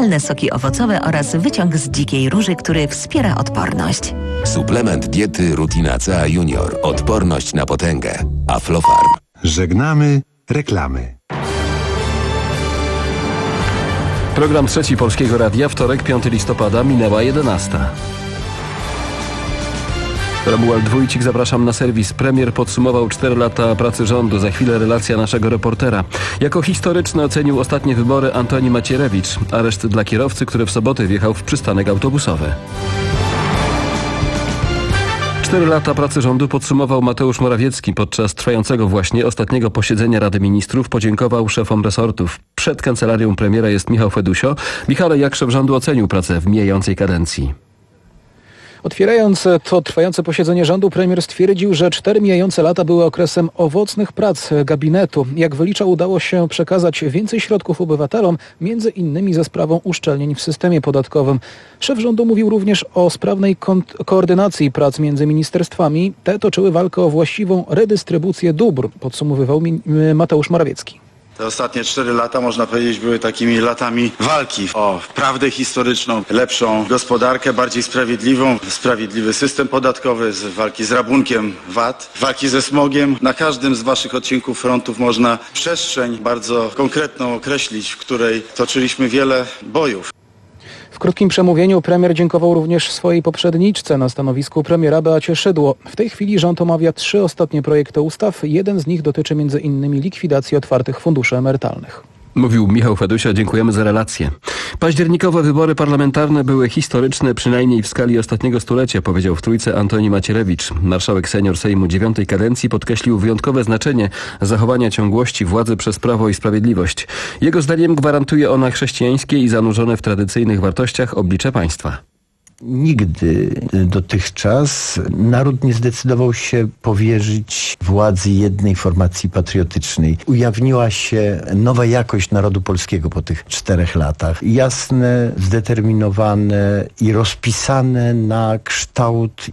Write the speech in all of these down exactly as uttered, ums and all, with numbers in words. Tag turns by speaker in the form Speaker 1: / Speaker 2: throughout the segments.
Speaker 1: naturalne soki owocowe oraz wyciąg z dzikiej róży, który wspiera odporność.
Speaker 2: Suplement diety Rutina C A Junior. Odporność na potęgę. Aflofarm.
Speaker 3: Żegnamy reklamy.
Speaker 4: Program Trzeci Polskiego Radia, wtorek, piątego listopada, minęła jedenasta. Romuald Wójcik, zapraszam na serwis. Premier podsumował cztery lata pracy rządu. Za chwilę relacja naszego reportera. Jako historyczne ocenił ostatnie wybory Antoni Macierewicz. Areszt dla kierowcy, który w sobotę wjechał w przystanek autobusowy. Cztery lata pracy rządu podsumował Mateusz Morawiecki. Podczas trwającego właśnie ostatniego posiedzenia Rady Ministrów podziękował szefom resortów. Przed kancelarią premiera jest Michał Fedusio. Michale, jak szef rządu ocenił pracę w mijającej kadencji?
Speaker 5: Otwierając to trwające posiedzenie rządu, premier stwierdził, że cztery mijające lata były okresem owocnych prac gabinetu. Jak wyliczał, udało się przekazać więcej środków obywatelom, między innymi za sprawą uszczelnień w systemie podatkowym. Szef rządu mówił również o sprawnej ko- koordynacji prac między ministerstwami. Te toczyły walkę o właściwą redystrybucję dóbr, podsumowywał mi- Mateusz Morawiecki.
Speaker 6: Te ostatnie cztery lata, można powiedzieć, były takimi latami walki o prawdę historyczną, lepszą gospodarkę, bardziej sprawiedliwą, sprawiedliwy system podatkowy, z walki z rabunkiem V A T, walki ze smogiem. Na każdym z waszych odcinków frontów można przestrzeń bardzo konkretną określić, w której toczyliśmy wiele bojów.
Speaker 5: W krótkim przemówieniu premier dziękował również swojej poprzedniczce na stanowisku premiera Beacie Szydło. W tej chwili rząd omawia trzy ostatnie projekty ustaw. Jeden z nich dotyczy m.in. likwidacji otwartych funduszy emerytalnych.
Speaker 4: Mówił Michał Fedusio, dziękujemy za relację. Październikowe wybory parlamentarne były historyczne, przynajmniej w skali ostatniego stulecia, powiedział w Trójce Antoni Macierewicz. Marszałek senior Sejmu dziewiątej kadencji podkreślił wyjątkowe znaczenie zachowania ciągłości władzy przez Prawo i Sprawiedliwość. Jego zdaniem gwarantuje ona chrześcijańskie i zanurzone w tradycyjnych wartościach oblicze państwa.
Speaker 7: Nigdy dotychczas naród nie zdecydował się powierzyć władzy jednej formacji patriotycznej. Ujawniła się nowa jakość narodu polskiego po tych czterech latach. Jasne, zdeterminowane i rozpisane na kształt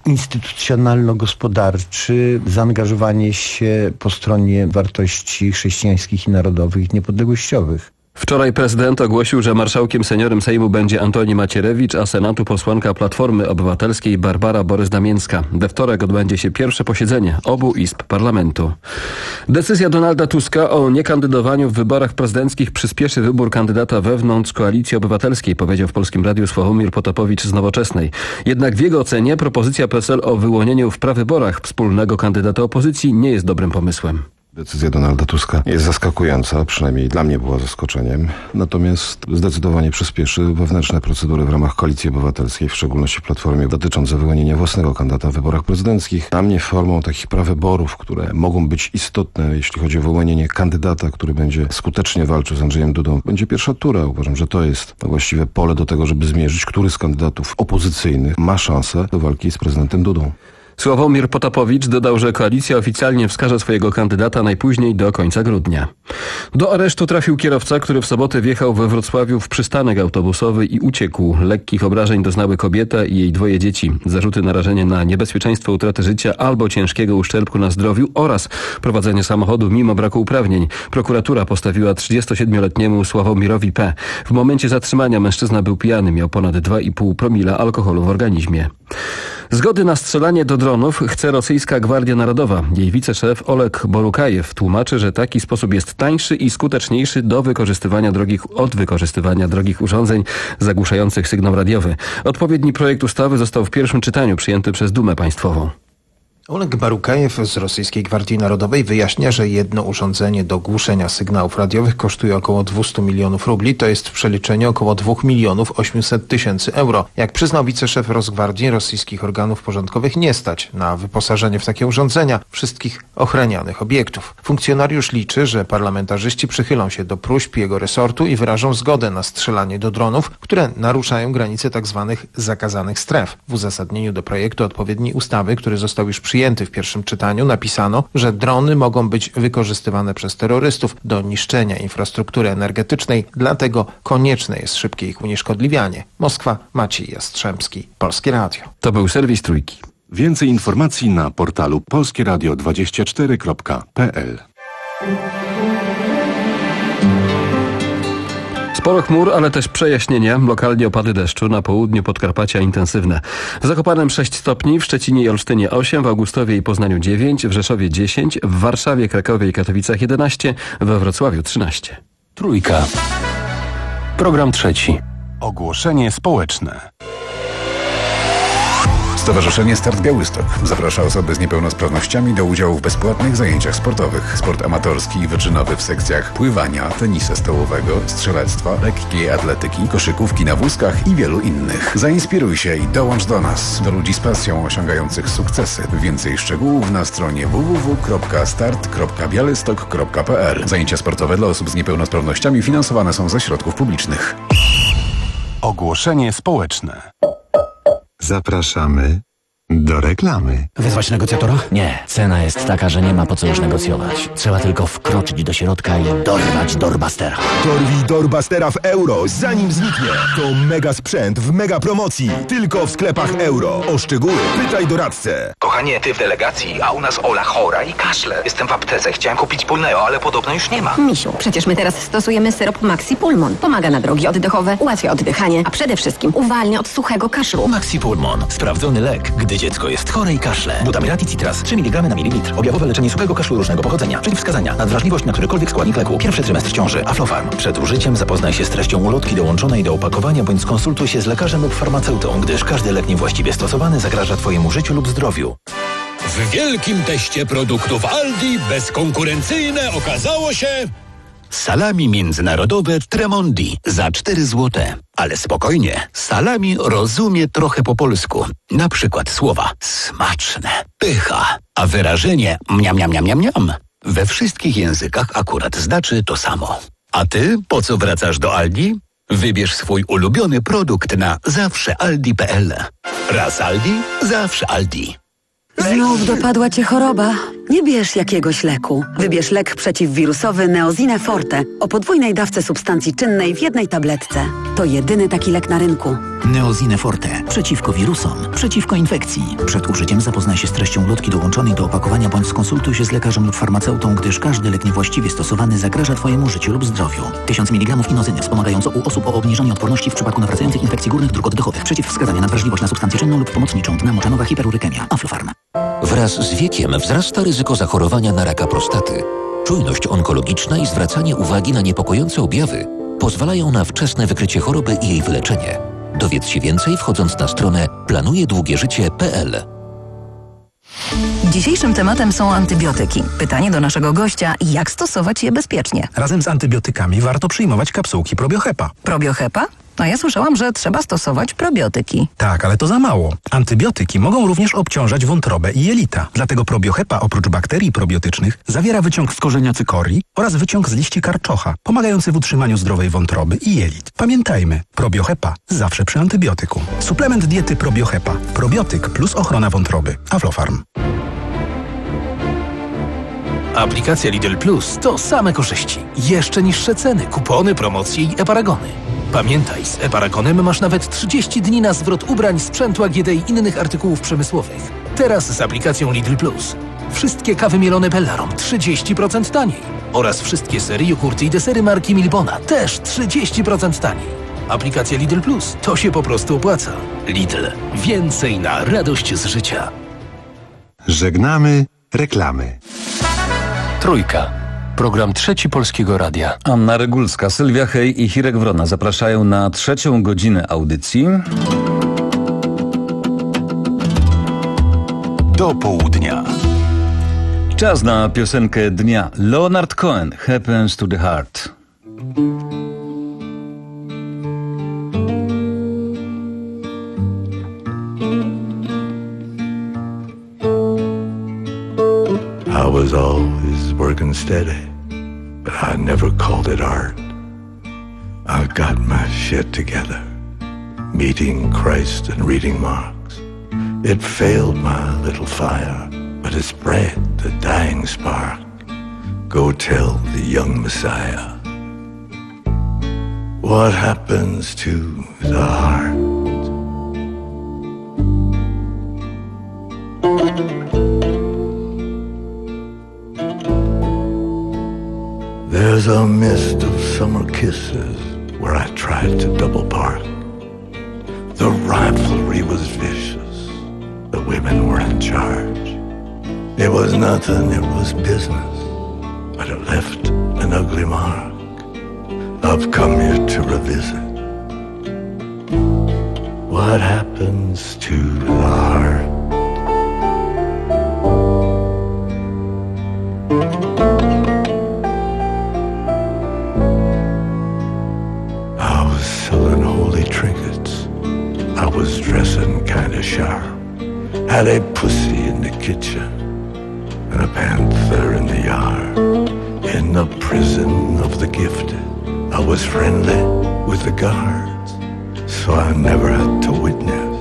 Speaker 7: instytucjonalno-gospodarczy, zaangażowanie się po stronie wartości chrześcijańskich i narodowych, niepodległościowych.
Speaker 4: Wczoraj prezydent ogłosił, że marszałkiem seniorem Sejmu będzie Antoni Macierewicz, a Senatu posłanka Platformy Obywatelskiej Barbara Borys-Damięcka. We wtorek odbędzie się pierwsze posiedzenie obu izb parlamentu. Decyzja Donalda Tuska o niekandydowaniu w wyborach prezydenckich przyspieszy wybór kandydata wewnątrz Koalicji Obywatelskiej, powiedział w Polskim Radiu Sławomir Potapowicz z Nowoczesnej. Jednak w jego ocenie propozycja P S L o wyłonieniu w prawyborach wspólnego kandydata opozycji nie jest dobrym pomysłem.
Speaker 8: Decyzja Donalda Tuska jest zaskakująca, przynajmniej dla mnie była zaskoczeniem. Natomiast zdecydowanie przyspieszy wewnętrzne procedury w ramach Koalicji Obywatelskiej, w szczególności w Platformie, dotyczące wyłonienia własnego kandydata w wyborach prezydenckich. Dla mnie formą takich prawyborów, które mogą być istotne, jeśli chodzi o wyłonienie kandydata, który będzie skutecznie walczył z Andrzejem Dudą, będzie pierwsza tura. Uważam, że to jest właściwe pole do tego, żeby zmierzyć, który z kandydatów opozycyjnych ma szansę do walki z prezydentem Dudą.
Speaker 4: Sławomir Potapowicz dodał, że koalicja oficjalnie wskaże swojego kandydata najpóźniej do końca grudnia. Do aresztu trafił kierowca, który w sobotę wjechał we Wrocławiu w przystanek autobusowy i uciekł. Lekkich obrażeń doznały kobieta i jej dwoje dzieci. Zarzuty narażenie na niebezpieczeństwo utraty życia albo ciężkiego uszczerbku na zdrowiu oraz prowadzenie samochodu mimo braku uprawnień. Prokuratura postawiła trzydziestosiedmioletniemu Sławomirowi P. W momencie zatrzymania mężczyzna był pijany, miał ponad dwa i pół promila alkoholu w organizmie. Zgody na strzelanie do dronów chce rosyjska Gwardia Narodowa. Jej wiceszef Oleg Borukajew tłumaczy, że taki sposób jest tańszy i skuteczniejszy do wykorzystywania drogich, od wykorzystywania drogich urządzeń zagłuszających sygnał radiowy. Odpowiedni projekt ustawy został w pierwszym czytaniu przyjęty przez Dumę Państwową.
Speaker 9: Oleg Borukajew z Rosyjskiej Gwardii Narodowej wyjaśnia, że jedno urządzenie do głuszenia sygnałów radiowych kosztuje około dwieście milionów rubli, to jest w przeliczeniu około dwa miliony osiemset tysięcy euro. Jak przyznał wiceszef Rosgwardii, rosyjskich organów porządkowych nie stać na wyposażenie w takie urządzenia wszystkich ochranianych obiektów. Funkcjonariusz liczy, że parlamentarzyści przychylą się do próśb jego resortu i wyrażą zgodę na strzelanie do dronów, które naruszają granice tzw. zakazanych stref. W uzasadnieniu do projektu odpowiedniej ustawy, który został już przyjęty w pierwszym czytaniu, napisano, że drony mogą być wykorzystywane przez terrorystów do niszczenia infrastruktury energetycznej, dlatego konieczne jest szybkie ich unieszkodliwianie. Moskwa, Maciej Jastrzębski, Polskie Radio.
Speaker 4: To był serwis Trójki.
Speaker 3: Więcej informacji na portalu polskie radio dwadzieścia cztery kropka p l.
Speaker 4: Sporo chmur, ale też przejaśnienia, lokalnie opady deszczu, na południu Podkarpacia intensywne. W Zakopanem sześć stopni, w Szczecinie i Olsztynie osiem, w Augustowie i Poznaniu dziewięć, w Rzeszowie dziesięć, w Warszawie, Krakowie i Katowicach jedenaście, we Wrocławiu trzynaście.
Speaker 10: Trójka. Program trzeci.
Speaker 3: Ogłoszenie społeczne.
Speaker 11: Stowarzyszenie Start Białystok zaprasza osoby z niepełnosprawnościami do udziału w bezpłatnych zajęciach sportowych. Sport amatorski i wyczynowy w sekcjach pływania, tenisa stołowego, strzelectwa, lekkiej atletyki, koszykówki na wózkach i wielu innych. Zainspiruj się i dołącz do nas, do ludzi z pasją osiągających sukcesy. Więcej szczegółów na stronie w w w kropka start kropka białystok kropka p l. Zajęcia sportowe dla osób z niepełnosprawnościami finansowane są ze środków publicznych.
Speaker 3: Ogłoszenie społeczne.
Speaker 12: Zapraszamy do reklamy.
Speaker 13: Wezwać negocjatora?
Speaker 14: Nie. Cena jest taka, że nie ma po co już negocjować. Trzeba tylko wkroczyć do środka i dorwać Doorbustera.
Speaker 15: Dorwij Doorbustera w euro, zanim zniknie. To mega sprzęt w mega promocji. Tylko w sklepach euro. O szczegóły pytaj doradcę.
Speaker 16: Kochanie, ty w delegacji, a u nas Ola chora i kaszle. Jestem w aptece, chciałem kupić Pulneo, ale podobno już nie ma.
Speaker 17: Misiu, przecież my teraz stosujemy syrop Maxi Pulmon. Pomaga na drogi oddechowe, ułatwia oddychanie, a przede wszystkim uwalnia od suchego kaszlu.
Speaker 18: Maxi Pulmon. Sprawdzony lek, gdy dziecko jest chore i kaszle. Butamirati Citras trzy miligramy na mililitr. Objawowe leczenie suchego kaszlu różnego pochodzenia. Przeciwwskazania. Nadwrażliwość na którykolwiek składnik leku. Pierwszy trymestr ciąży. Aflofarm. Przed użyciem zapoznaj się z treścią ulotki dołączonej do opakowania bądź skonsultuj się z lekarzem lub farmaceutą, gdyż każdy lek niewłaściwie stosowany zagraża Twojemu życiu lub zdrowiu.
Speaker 19: W wielkim teście produktów Aldi bezkonkurencyjne okazało się... Salami międzynarodowe Tremondi za cztery złote. Ale spokojnie, salami rozumie trochę po polsku. Na przykład słowa smaczne, pycha, a wyrażenie mniam, mniam, mniam, mniam, mniam we wszystkich językach akurat znaczy to samo. A ty po co wracasz do Aldi? Wybierz swój ulubiony produkt na zawsze aldi kropka p l. Raz Aldi, zawsze Aldi.
Speaker 20: Znów dopadła cię choroba? Nie bierz jakiegoś leku. Wybierz lek przeciwwirusowy Neozine Forte o podwójnej dawce substancji czynnej w jednej tabletce. To jedyny taki lek na rynku.
Speaker 21: Neozine Forte. Przeciwko wirusom, przeciwko infekcji. Przed użyciem zapoznaj się z treścią ulotki dołączonej do opakowania bądź skonsultuj się z lekarzem lub farmaceutą, gdyż każdy lek niewłaściwie stosowany zagraża Twojemu życiu lub zdrowiu. tysiąc miligramów inozyny wspomagająco u osób o obniżonej odporności w przypadku nawracających infekcji górnych dróg oddechowych. Przeciwwskazania na wrażliwość na substancję czynną lub pomocniczą. Dna moczanowa, hiperurykemia. Aflofarm.
Speaker 22: Wraz z wiekiem wzrasta ryzyko zachorowania na raka prostaty. Czujność onkologiczna i zwracanie uwagi na niepokojące objawy pozwalają na wczesne wykrycie choroby i jej wyleczenie. Dowiedz się więcej wchodząc na stronę planuje długie życie kropka p l.
Speaker 1: Dzisiejszym tematem są antybiotyki. Pytanie do naszego gościa, jak stosować je bezpiecznie?
Speaker 23: Razem z antybiotykami warto przyjmować kapsułki Probiohepa.
Speaker 1: Probiohepa? A ja słyszałam, że trzeba stosować probiotyki.
Speaker 23: Tak, ale to za mało. Antybiotyki mogą również obciążać wątrobę i jelita. Dlatego Probiohepa oprócz bakterii probiotycznych zawiera wyciąg z korzenia cykorii oraz wyciąg z liści karczocha, pomagający w utrzymaniu zdrowej wątroby i jelit. Pamiętajmy, Probiohepa zawsze przy antybiotyku. Suplement diety Probiohepa. Probiotyk plus ochrona wątroby. Aflofarm.
Speaker 18: Aplikacja Lidl Plus to same korzyści. Jeszcze niższe ceny, kupony, promocje i e-paragony. Pamiętaj, z e-paragonem masz nawet trzydzieści dni na zwrot ubrań, sprzętu A G D i innych artykułów przemysłowych. Teraz z aplikacją Lidl Plus. Wszystkie kawy mielone Bellarom trzydzieści procent taniej. Oraz wszystkie sery jogurty i desery marki Milbona też trzydzieści procent taniej. Aplikacja Lidl Plus to się po prostu opłaca. Lidl. Więcej na radość z życia.
Speaker 12: Żegnamy reklamy.
Speaker 10: Trójka. Program Trzeci Polskiego Radia.
Speaker 24: Anna Regulska, Sylwia Hej i Hirek Wrona zapraszają na trzecią godzinę audycji.
Speaker 3: Do południa.
Speaker 24: Czas na piosenkę dnia. Leonard Cohen, Happens to the Heart.
Speaker 25: I was always working steady, but I never called it art. I got my shit together, meeting Christ and reading Marx. It failed my little fire, but it spread the dying spark. Go tell the young Messiah what happens to the heart. There's a mist of summer kisses where I tried to double park. The rivalry was vicious. The women were in charge. It was nothing, it was business, but it left an ugly mark. I've come here to revisit what happens to the heart. I was selling holy trinkets. I was dressing kinda sharp. Had a pussy in the kitchen and a panther in the yard. In the prison of the gifted, I was friendly with the guards, so I never had to witness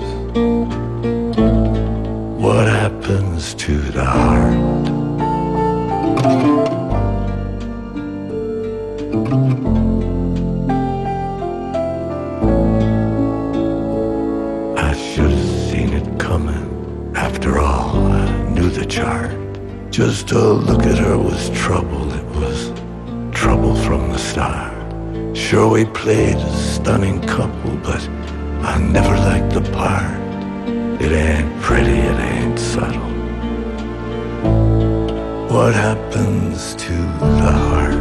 Speaker 25: what happens to the heart. I should have seen it coming. After all, I knew the chart. Just to look at her was trouble. It was trouble from the start. Sure, we played a stunning couple, but I never liked the part. It ain't pretty, it ain't subtle. What happens to the heart?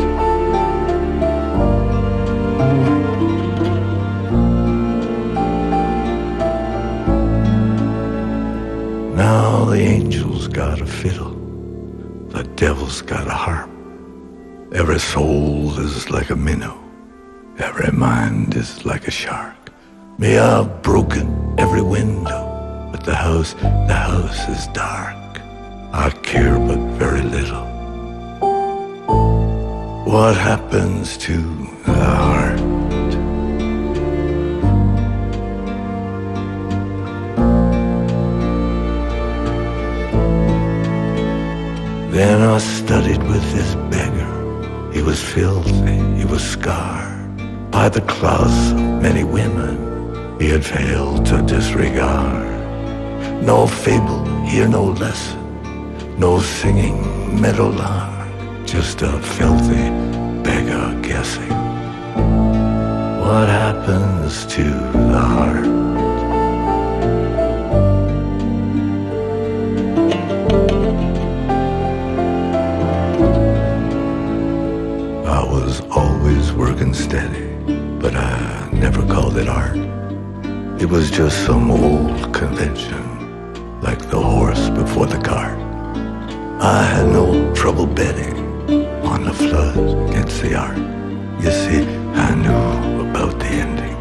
Speaker 25: Now the angel's got a fiddle, the devil's got a harp. Every soul is like a minnow, every mind is like a shark. Me, I've broken every window, but the house, the house is dark. I care but very little. What happens to the heart? Then I studied with this beggar. He was filthy, he was scarred by the claws of many women he had failed to disregard. No fable, here no lesson, no singing meadowlark, just a filthy beggar guessing what happens to the heart. I was always working steady, but I never called it art. It was just some old convention, like the horse before the cart. I had no trouble betting on the flood against the art. You see, I knew about the ending.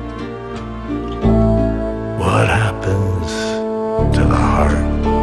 Speaker 25: What happens to the heart?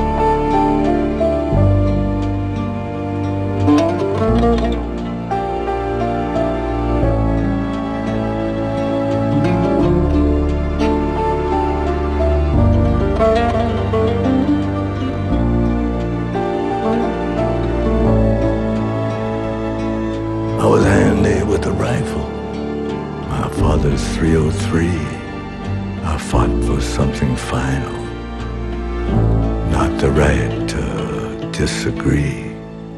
Speaker 25: I was handy with a rifle, my father's three oh three. I fought for something final, not the right to disagree.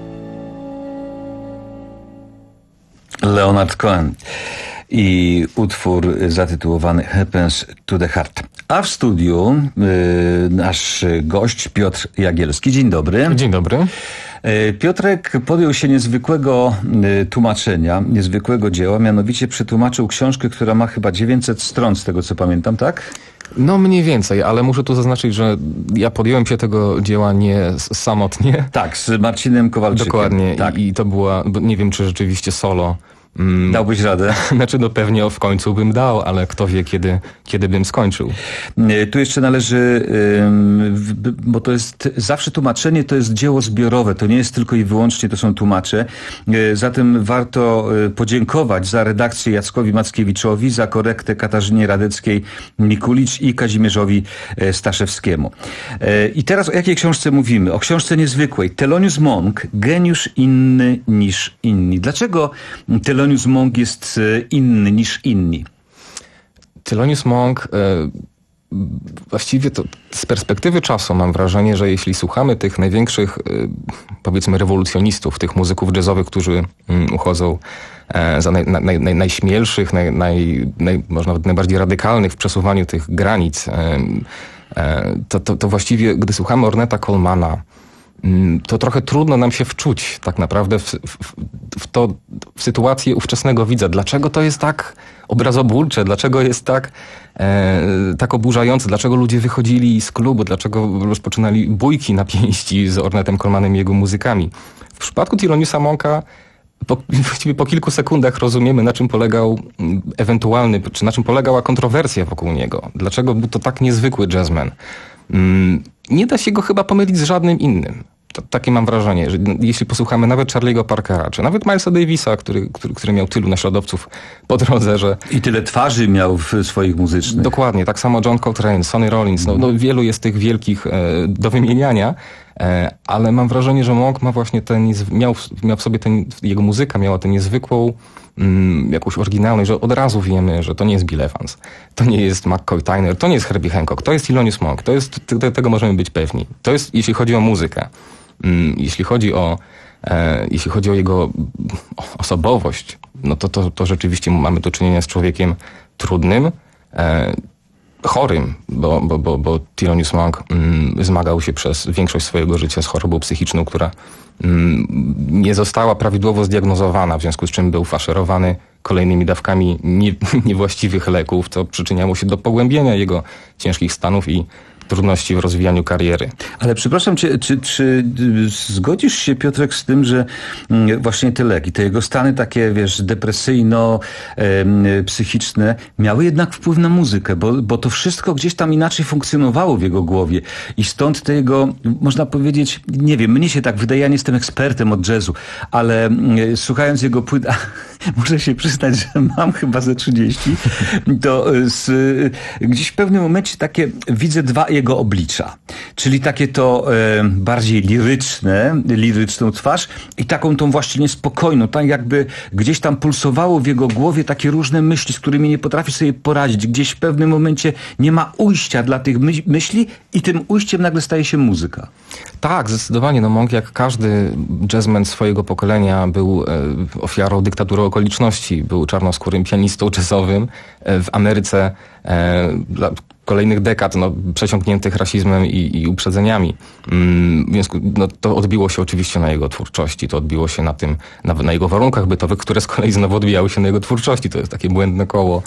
Speaker 24: Leonard Cohen i utwór zatytułowany Happens to the Heart. A w studiu y, nasz gość Piotr Jagielski. Dzień dobry.
Speaker 2: Dzień dobry.
Speaker 24: Piotrek podjął się niezwykłego tłumaczenia, niezwykłego dzieła, mianowicie przetłumaczył książkę, która ma chyba dziewięćset stron, z tego co pamiętam, tak?
Speaker 2: No mniej więcej, ale muszę tu zaznaczyć, że ja podjąłem się tego dzieła nie samotnie.
Speaker 24: Tak, z Marcinem Kowalczykiem.
Speaker 2: Dokładnie.
Speaker 24: Tak.
Speaker 2: I, I to była, nie wiem czy rzeczywiście solo.
Speaker 24: Mm. Dałbyś radę?
Speaker 2: Znaczy no pewnie w końcu bym dał, ale kto wie kiedy, kiedy bym skończył.
Speaker 24: Tu jeszcze należy, bo to jest zawsze tłumaczenie, to jest dzieło zbiorowe, to nie jest tylko i wyłącznie to są tłumacze. Zatem warto podziękować za redakcję Jackowi Mackiewiczowi, za korektę Katarzynie Radeckiej-Mikulicz i Kazimierzowi Staszewskiemu. I teraz o jakiej książce mówimy? O książce niezwykłej. Thelonious Monk, geniusz inny niż inni. Dlaczego Thelonious Monk jest inny niż inni?
Speaker 2: Thelonious Monk właściwie to z perspektywy czasu mam wrażenie, że jeśli słuchamy tych największych, powiedzmy, rewolucjonistów, tych muzyków jazzowych, którzy uchodzą za naj, naj, naj, najśmielszych, naj, naj, naj, może nawet najbardziej radykalnych w przesuwaniu tych granic, to, to, to właściwie, gdy słuchamy Ornetta Colemana, to trochę trudno nam się wczuć tak naprawdę w, w, w, to, w sytuację ówczesnego widza. Dlaczego to jest tak obrazobólcze? Dlaczego jest tak, e, tak oburzające? Dlaczego ludzie wychodzili z klubu? Dlaczego rozpoczynali bójki na pięści z Ornettem Colemanem i jego muzykami? W przypadku Theloniousa Monka po, właściwie po kilku sekundach rozumiemy, na czym polegał ewentualny, czy na czym polegała kontrowersja wokół niego. Dlaczego był to tak niezwykły jazzman? Mm, nie da się go chyba pomylić z żadnym innym. To, takie mam wrażenie, że jeśli posłuchamy nawet Charlie'ego Parkera, czy nawet Milesa Davisa, który, który, który miał tylu naśladowców po drodze, że...
Speaker 24: I tyle twarzy miał w swoich muzycznych.
Speaker 2: Dokładnie, tak samo John Coltrane, Sonny Rollins, no, no wielu jest tych wielkich e, do wymieniania, e, ale mam wrażenie, że Monk ma właśnie ten, miał, miał w sobie ten, jego muzyka miała tę niezwykłą mm, jakąś oryginalność, że od razu wiemy, że to nie jest Bill Evans, to nie jest McCoy Tyner, to nie jest Herbie Hancock, to jest Thelonious Monk, to jest, te, tego możemy być pewni. To jest, jeśli chodzi o muzykę. Jeśli chodzi o, e, jeśli chodzi o jego osobowość, no to, to, to rzeczywiście mamy do czynienia z człowiekiem trudnym, e, chorym, bo, bo, bo, bo Thelonious Monk mm, zmagał się przez większość swojego życia z chorobą psychiczną, która mm, nie została prawidłowo zdiagnozowana, w związku z czym był faszerowany kolejnymi dawkami nie, niewłaściwych leków, co przyczyniało się do pogłębienia jego ciężkich stanów i trudności w rozwijaniu kariery.
Speaker 24: Ale przepraszam cię, czy, czy zgodzisz się, Piotrek, z tym, że właśnie te leki, te jego stany takie, wiesz, depresyjno-psychiczne miały jednak wpływ na muzykę, bo, bo to wszystko gdzieś tam inaczej funkcjonowało w jego głowie i stąd te jego, można powiedzieć, nie wiem, mnie się tak wydaje, ja nie jestem ekspertem od jazzu, ale słuchając jego płyt, muszę się przyznać, że mam chyba ze trzydzieści, to z, gdzieś w pewnym momencie takie widzę dwa jego oblicza, czyli takie to e, bardziej liryczne, liryczną twarz i taką tą właśnie niespokojną, tak jakby gdzieś tam pulsowało w jego głowie takie różne myśli, z którymi nie potrafi sobie poradzić. Gdzieś w pewnym momencie nie ma ujścia dla tych my- myśli i tym ujściem nagle staje się muzyka.
Speaker 2: Tak, zdecydowanie. No Monk, jak każdy jazzman swojego pokolenia, był e, ofiarą dyktatury okoliczności. Był czarnoskórym pianistą jazzowym e, w Ameryce e, dla kolejnych dekad, no, przesiąkniętych rasizmem i, i uprzedzeniami. Mm, w związku, no, to odbiło się oczywiście na jego twórczości, to odbiło się na tym, na, na jego warunkach bytowych, które z kolei znowu odbijały się na jego twórczości. To jest takie błędne koło.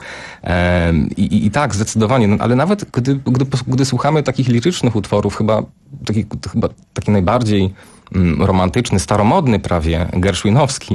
Speaker 2: E, i, I tak, zdecydowanie. No, ale nawet gdy, gdy, gdy słuchamy takich lirycznych utworów, chyba taki, chyba taki najbardziej mm, romantyczny, staromodny prawie, gershwinowski,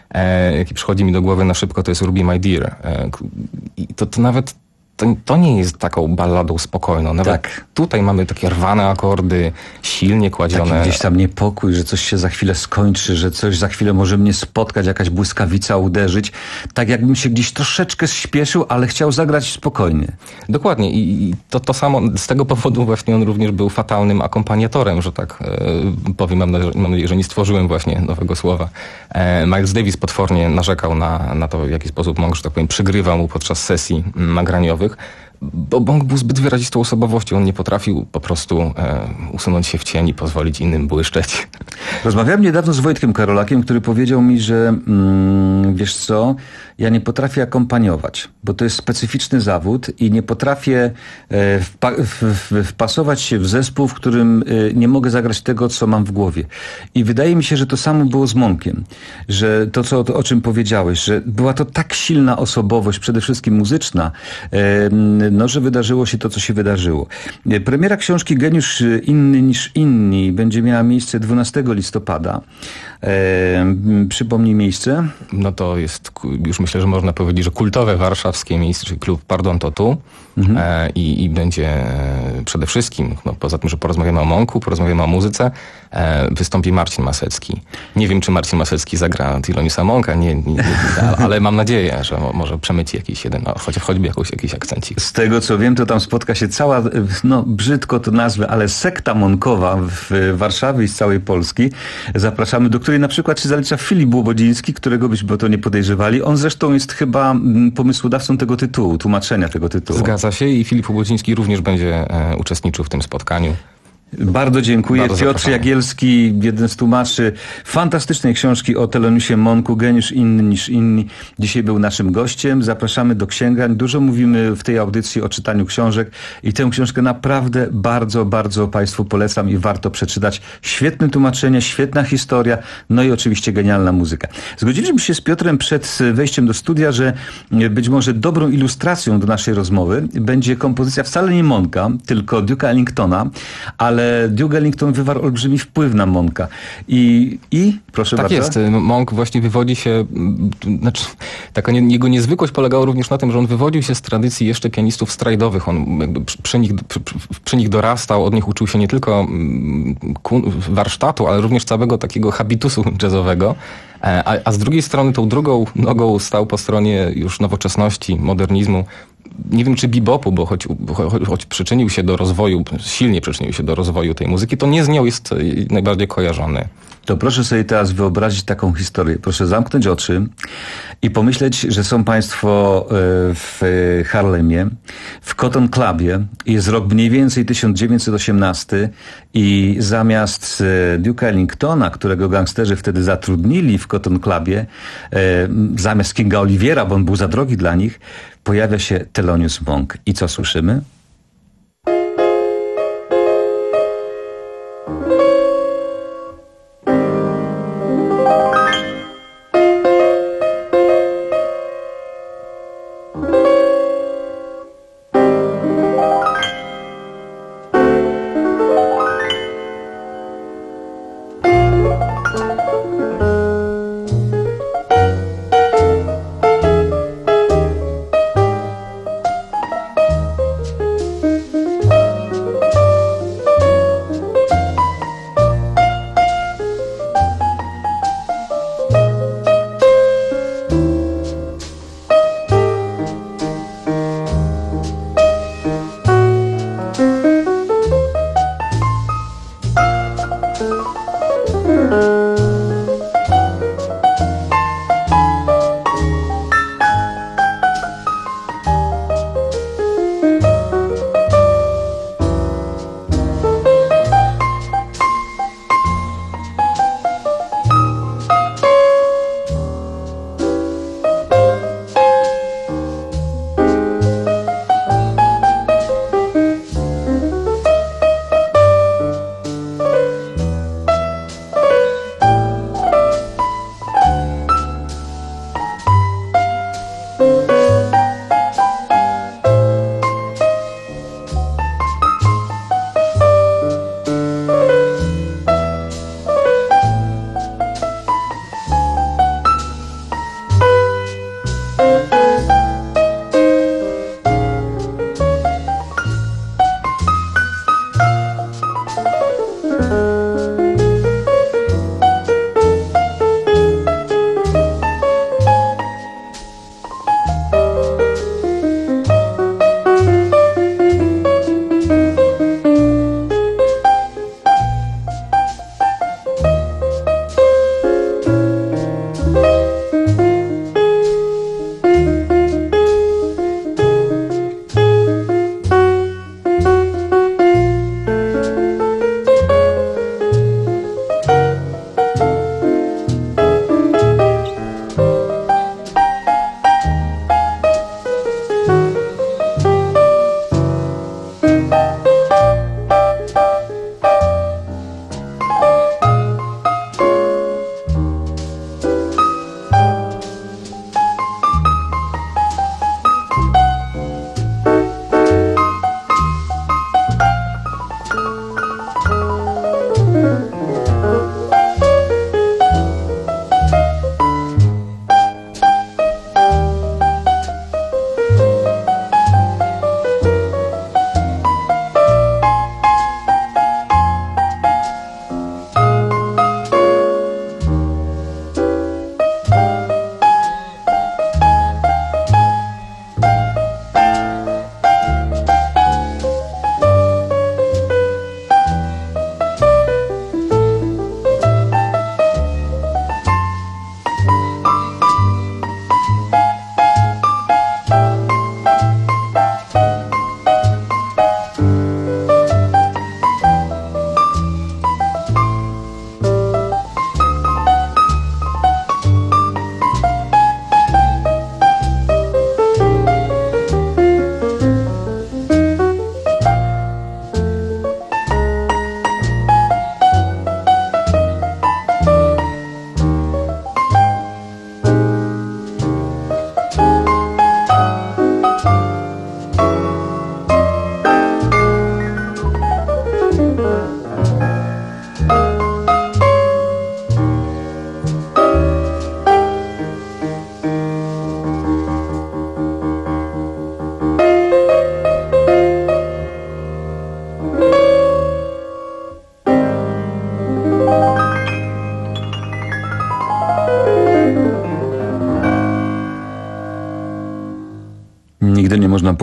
Speaker 2: e, jaki przychodzi mi do głowy na szybko, to jest Ruby My Dear. E, I to, to nawet To, to nie jest taką balladą spokojną. Nawet tak. Tutaj mamy takie rwane akordy, silnie kładzione.
Speaker 24: Taki gdzieś tam niepokój, że coś się za chwilę skończy, że coś za chwilę może mnie spotkać, jakaś błyskawica uderzyć. Tak jakbym się gdzieś troszeczkę spieszył, ale chciał zagrać spokojnie.
Speaker 2: Dokładnie. I, i to, to samo, z tego powodu właśnie on również był fatalnym akompaniatorem, że tak e, powiem. Mam nadzieję, mam nadzieję, że nie stworzyłem właśnie nowego słowa. E, Miles Davis potwornie narzekał na, na to, w jaki sposób Monk, że tak powiem, przygrywał mu podczas sesji nagraniowych. Bo Monk był zbyt wyrazistą osobowością. On nie potrafił po prostu e, usunąć się w cień i pozwolić innym błyszczeć.
Speaker 24: Rozmawiałem niedawno z Wojtkiem Karolakiem, który powiedział mi, że mm, wiesz co, ja nie potrafię akompaniować, bo to jest specyficzny zawód i nie potrafię e, wpa- w, w, wpasować się w zespół, w którym e, nie mogę zagrać tego, co mam w głowie. I wydaje mi się, że to samo było z Monkiem, że to, co, to, o czym powiedziałeś, że była to tak silna osobowość, przede wszystkim muzyczna, e, no, że wydarzyło się to, co się wydarzyło. Premiera książki Geniusz inny niż inni będzie miała miejsce dwunastego listopada. E, przypomnij miejsce.
Speaker 2: No to jest, już myślę, że można powiedzieć, że kultowe warszawskie miejsce, czyli klub Pardon to tu. Mhm. E, i, I będzie e, przede wszystkim, no, poza tym, że porozmawiamy o Monku, porozmawiamy o muzyce, e, wystąpi Marcin Masecki. Nie wiem, czy Marcin Masecki zagra Theloniousa Monka, nie, nie, nie, ale mam nadzieję, że mo, może przemyci jakiś jeden, no, choć, choćby jakąś, jakiś akcencik.
Speaker 24: Z tego co wiem, to tam spotka się cała, no brzydko to nazwę, ale sekta monkowa w Warszawie i z całej Polski. Zapraszamy, do której na przykład się zalicza Filip Łobodziński, którego byśmy o to nie podejrzewali. On zresztą jest chyba pomysłodawcą tego tytułu, tłumaczenia tego tytułu.
Speaker 2: Zgadza się i Filip Łobodziński również będzie e, uczestniczył w tym spotkaniu.
Speaker 24: Bardzo dziękuję.
Speaker 2: Bardzo
Speaker 24: Piotr
Speaker 2: zapraszamy.
Speaker 24: Jagielski, jeden z tłumaczy fantastycznej książki o Theloniusie Monku, Geniusz inny niż inni. Dzisiaj był naszym gościem. Zapraszamy do księgarni. Dużo mówimy w tej audycji o czytaniu książek i tę książkę naprawdę bardzo, bardzo Państwu polecam i warto przeczytać. Świetne tłumaczenie, świetna historia, no i oczywiście genialna muzyka. Zgodziliśmy się z Piotrem przed wejściem do studia, że być może dobrą ilustracją do naszej rozmowy będzie kompozycja wcale nie Monka, tylko Duke'a Ellingtona, ale ale Duke Ellington wywarł olbrzymi wpływ na Monka. I, i proszę
Speaker 2: tak
Speaker 24: bardzo.
Speaker 2: Tak jest. Monk właśnie wywodzi się, znaczy taka nie, jego niezwykłość polegała również na tym, że on wywodził się z tradycji jeszcze pianistów strajdowych. On jakby przy, przy, nich, przy, przy nich dorastał, od nich uczył się nie tylko warsztatu, ale również całego takiego habitusu jazzowego. A, a z drugiej strony tą drugą nogą stał po stronie już nowoczesności, modernizmu. Nie wiem czy bebopu, bo choć, choć, choć przyczynił się do rozwoju, silnie przyczynił się do rozwoju tej muzyki, to nie z nią jest najbardziej kojarzony.
Speaker 24: To proszę sobie teraz wyobrazić taką historię. Proszę zamknąć oczy i pomyśleć, że są Państwo w Harlemie, w Cotton Clubie. Jest rok mniej więcej tysiąc dziewięćset osiemnasty i zamiast Duke'a Ellingtona, którego gangsterzy wtedy zatrudnili w Cotton Clubie, zamiast Kinga Oliviera, bo on był za drogi dla nich, pojawia się Thelonious Monk. I co słyszymy?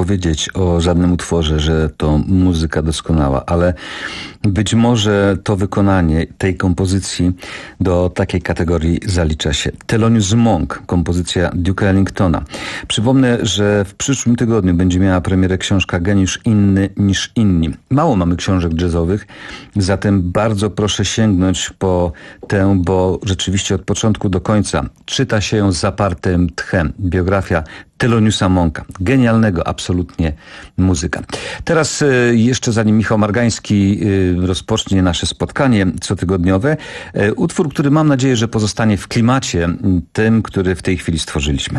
Speaker 24: powiedzieć o żadnym utworze, że to muzyka doskonała, ale być może to wykonanie tej kompozycji do takiej kategorii zalicza się. Thelonious Monk, kompozycja Duke'a Ellingtona. Przypomnę, że w przyszłym tygodniu będzie miała premierę książka Geniusz inny niż inni. Mało mamy książek jazzowych, zatem bardzo proszę sięgnąć po tę, bo rzeczywiście od początku do końca czyta się ją z zapartym tchem. Biografia Theloniousa Monka. Genialnego absolutnie muzyka. Teraz jeszcze zanim Michał Margański rozpocznie nasze spotkanie cotygodniowe, utwór, który mam nadzieję, że pozostanie w klimacie tym, który w tej chwili stworzyliśmy.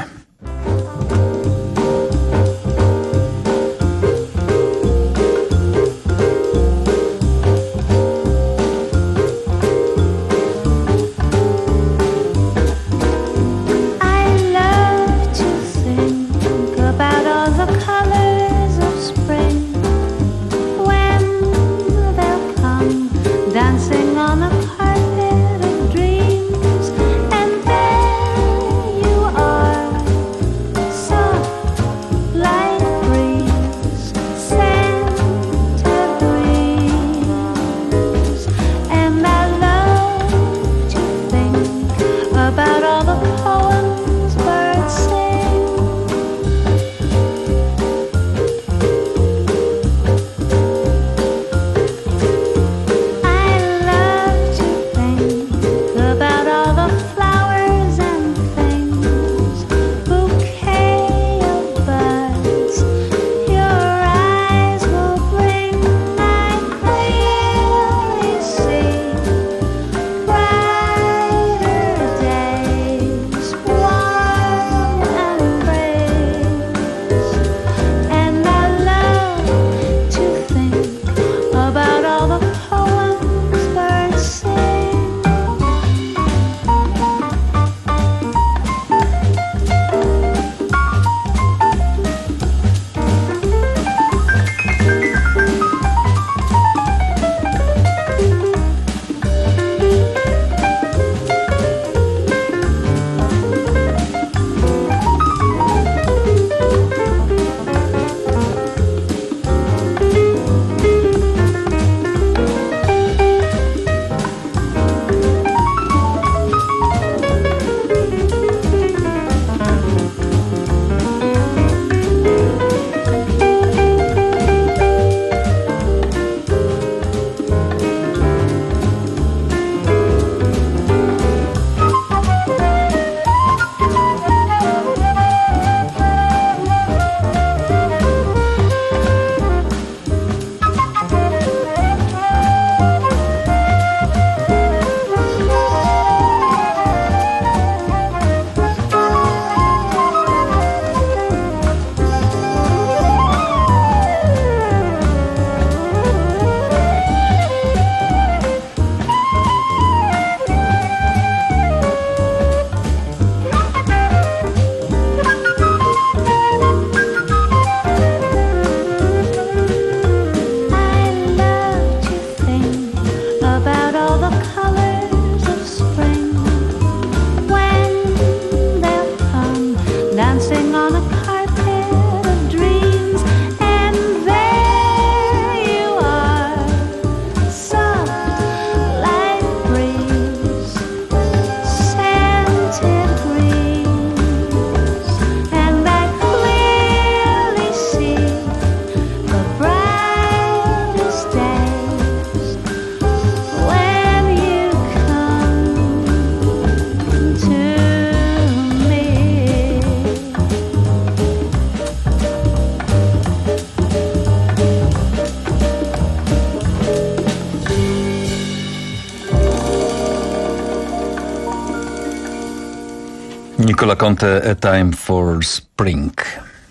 Speaker 24: Nicola Conte, A Time for Spring.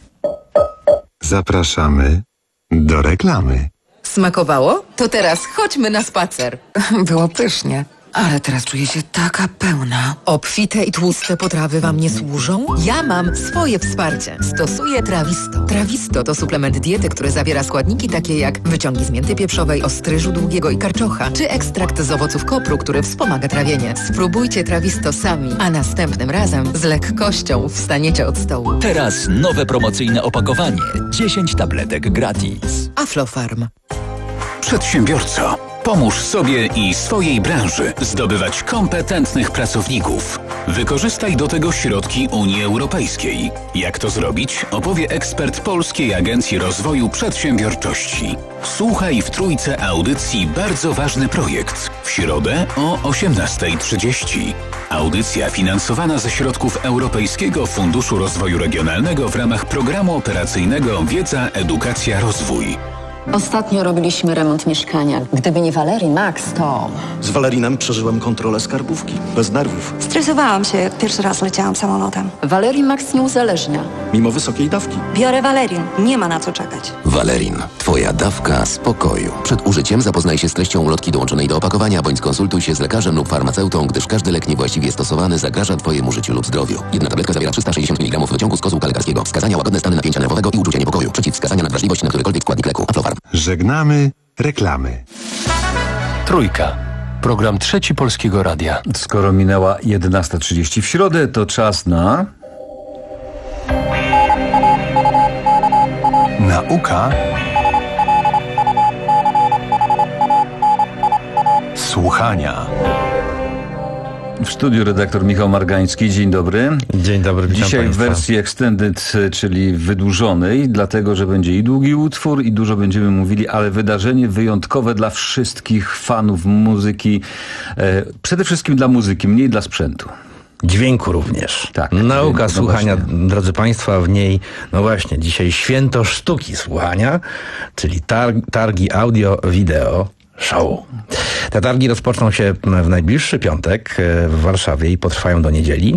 Speaker 12: Zapraszamy do reklamy.
Speaker 5: Smakowało? To teraz chodźmy na spacer.
Speaker 6: Było pysznie.
Speaker 5: Ale teraz czuję się taka pełna. Obfite i tłuste potrawy wam nie służą? Ja mam swoje wsparcie. Stosuję Trawisto. Trawisto to suplement diety, który zawiera składniki takie jak wyciągi z mięty pieprzowej, ostryżu długiego i karczocza, czy ekstrakt z owoców kopru, który wspomaga trawienie. Spróbujcie Trawisto sami, a następnym razem z lekkością wstaniecie od stołu.
Speaker 6: Teraz nowe promocyjne opakowanie. dziesięć tabletek gratis.
Speaker 5: Aflofarm.
Speaker 19: Przedsiębiorco, pomóż sobie i swojej branży zdobywać kompetentnych pracowników. Wykorzystaj do tego środki Unii Europejskiej. Jak to zrobić, opowie ekspert Polskiej Agencji Rozwoju Przedsiębiorczości. Słuchaj w Trójce audycji Bardzo ważny projekt w środę o osiemnasta trzydzieści. Audycja finansowana ze środków Europejskiego Funduszu Rozwoju Regionalnego w ramach Programu Operacyjnego Wiedza, Edukacja, Rozwój.
Speaker 7: Ostatnio robiliśmy remont mieszkania. Gdyby nie Valerii Max, to...
Speaker 8: Z Valerinem przeżyłem kontrolę skarbówki. Bez nerwów.
Speaker 13: Stresowałam się, jak pierwszy raz leciałam samolotem.
Speaker 7: Valerii Max nie uzależnia.
Speaker 8: Mimo wysokiej dawki.
Speaker 13: Biorę Valerin. Nie ma na co czekać.
Speaker 22: Valerin. Twoja dawka spokoju. Przed użyciem zapoznaj się z treścią ulotki dołączonej do opakowania, bądź skonsultuj się z lekarzem lub farmaceutą, gdyż każdy lek niewłaściwie stosowany zagraża Twojemu życiu lub zdrowiu. Jedna tabletka zawiera trzysta sześćdziesiąt miligramów wyciągu z kozłka lekarskiego. Wskazania: łagodne stany napięcia nerwowego i uczucia niepokoju. Przeciwwskazania na wrażliwość na którykolwiek składnik leku. Aflofarm.
Speaker 12: Żegnamy reklamy.
Speaker 10: Trójka. Program Trzeci Polskiego Radia.
Speaker 24: Skoro minęła jedenasta trzydzieści w środę, to czas na...
Speaker 15: Nauka słuchania.
Speaker 24: W studiu redaktor Michał Margański. Dzień dobry.
Speaker 26: Dzień dobry, witam
Speaker 24: Dzisiaj
Speaker 26: Państwa.
Speaker 24: w wersji extended, czyli wydłużonej, dlatego, że będzie i długi utwór, i dużo będziemy mówili, ale wydarzenie wyjątkowe dla wszystkich fanów muzyki. E, przede wszystkim dla muzyki, mniej dla sprzętu.
Speaker 26: Dźwięku również.
Speaker 24: Tak.
Speaker 26: Nauka
Speaker 24: no
Speaker 26: słuchania,
Speaker 24: właśnie.
Speaker 26: Drodzy Państwo, w niej, no właśnie, dzisiaj święto sztuki słuchania, czyli targ, targi audio-wideo show. Te targi rozpoczną się w najbliższy piątek w Warszawie i potrwają do niedzieli.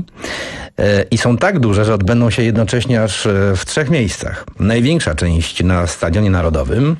Speaker 26: I są tak duże, że odbędą się jednocześnie aż w trzech miejscach. Największa część na Stadionie Narodowym,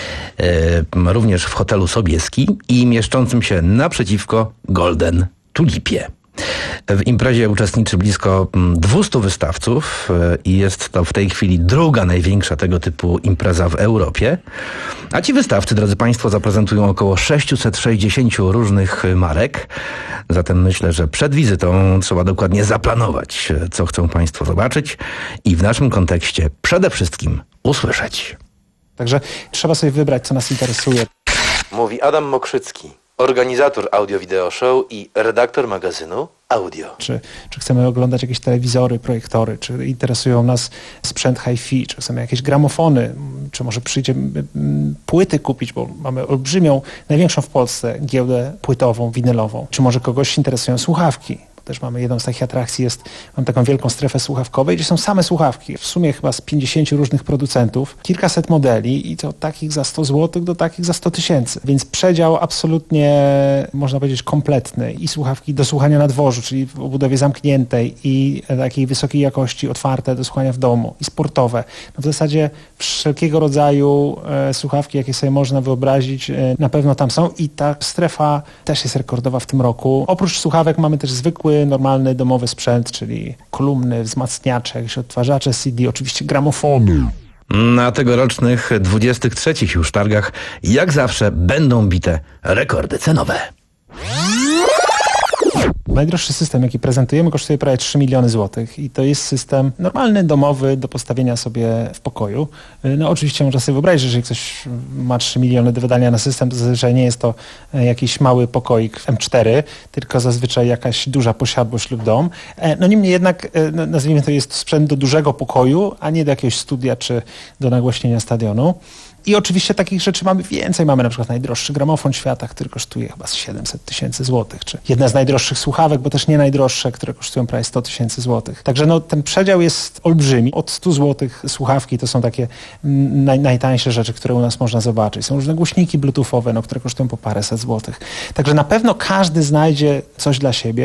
Speaker 26: również w hotelu Sobieski i mieszczącym się naprzeciwko Golden Tulipie. W imprezie uczestniczy blisko dwieście wystawców i jest to w tej chwili druga największa tego typu impreza w Europie. A ci wystawcy, drodzy Państwo, zaprezentują około sześćset sześćdziesiąt różnych marek. Zatem myślę, że przed wizytą trzeba dokładnie zaplanować, co chcą Państwo zobaczyć i w naszym kontekście przede wszystkim usłyszeć.
Speaker 9: Także trzeba sobie wybrać, co nas interesuje.
Speaker 27: Mówi Adam Mokrzycki, organizator audio-wideo show i redaktor magazynu Audio.
Speaker 9: Czy, czy chcemy oglądać jakieś telewizory, projektory, czy interesują nas sprzęt hi-fi, czy chcemy jakieś gramofony, czy może przyjdziemy płyty kupić, bo mamy olbrzymią, największą w Polsce giełdę płytową, winylową. Czy może kogoś interesują słuchawki? Też mamy jedną z takich atrakcji, jest, mam taką wielką strefę słuchawkowej, gdzie są same słuchawki. W sumie chyba z pięćdziesięciu różnych producentów, kilkaset modeli i to takich za sto złotych do takich za sto tysięcy. Więc przedział absolutnie, można powiedzieć, kompletny. I słuchawki do słuchania na dworzu, czyli w obudowie zamkniętej i takiej wysokiej jakości, otwarte do słuchania w domu i sportowe. No w zasadzie wszelkiego rodzaju e, słuchawki, jakie sobie można wyobrazić, e, na pewno tam są i ta strefa też jest rekordowa w tym roku. Oprócz słuchawek mamy też zwykły normalny domowy sprzęt, czyli kolumny, wzmacniacze, jakieś odtwarzacze C D, oczywiście gramofony.
Speaker 26: Na tegorocznych dwudziestych trzecich już targach, jak zawsze, będą bite rekordy cenowe.
Speaker 9: Najdroższy system, jaki prezentujemy, kosztuje prawie trzy miliony złotych i to jest system normalny, domowy, do postawienia sobie w pokoju. No oczywiście można sobie wyobrazić, że jeżeli ktoś ma trzy miliony do wydania na system, to zazwyczaj nie jest to jakiś mały pokoik M cztery, tylko zazwyczaj jakaś duża posiadłość lub dom. No niemniej jednak, nazwijmy to, jest sprzęt do dużego pokoju, a nie do jakiegoś studia czy do nagłośnienia stadionu. I oczywiście takich rzeczy mamy więcej. Mamy na przykład najdroższy gramofon świata, który kosztuje chyba siedemset tysięcy złotych, czy jedna z najdroższych słuchawek, bo też nie najdroższe, które kosztują prawie sto tysięcy złotych. Także no, ten przedział jest olbrzymi. Od stu złotych słuchawki to są takie naj, najtańsze rzeczy, które u nas można zobaczyć. Są różne głośniki bluetoothowe, no, które kosztują po paręset złotych. Także na pewno każdy znajdzie coś dla siebie.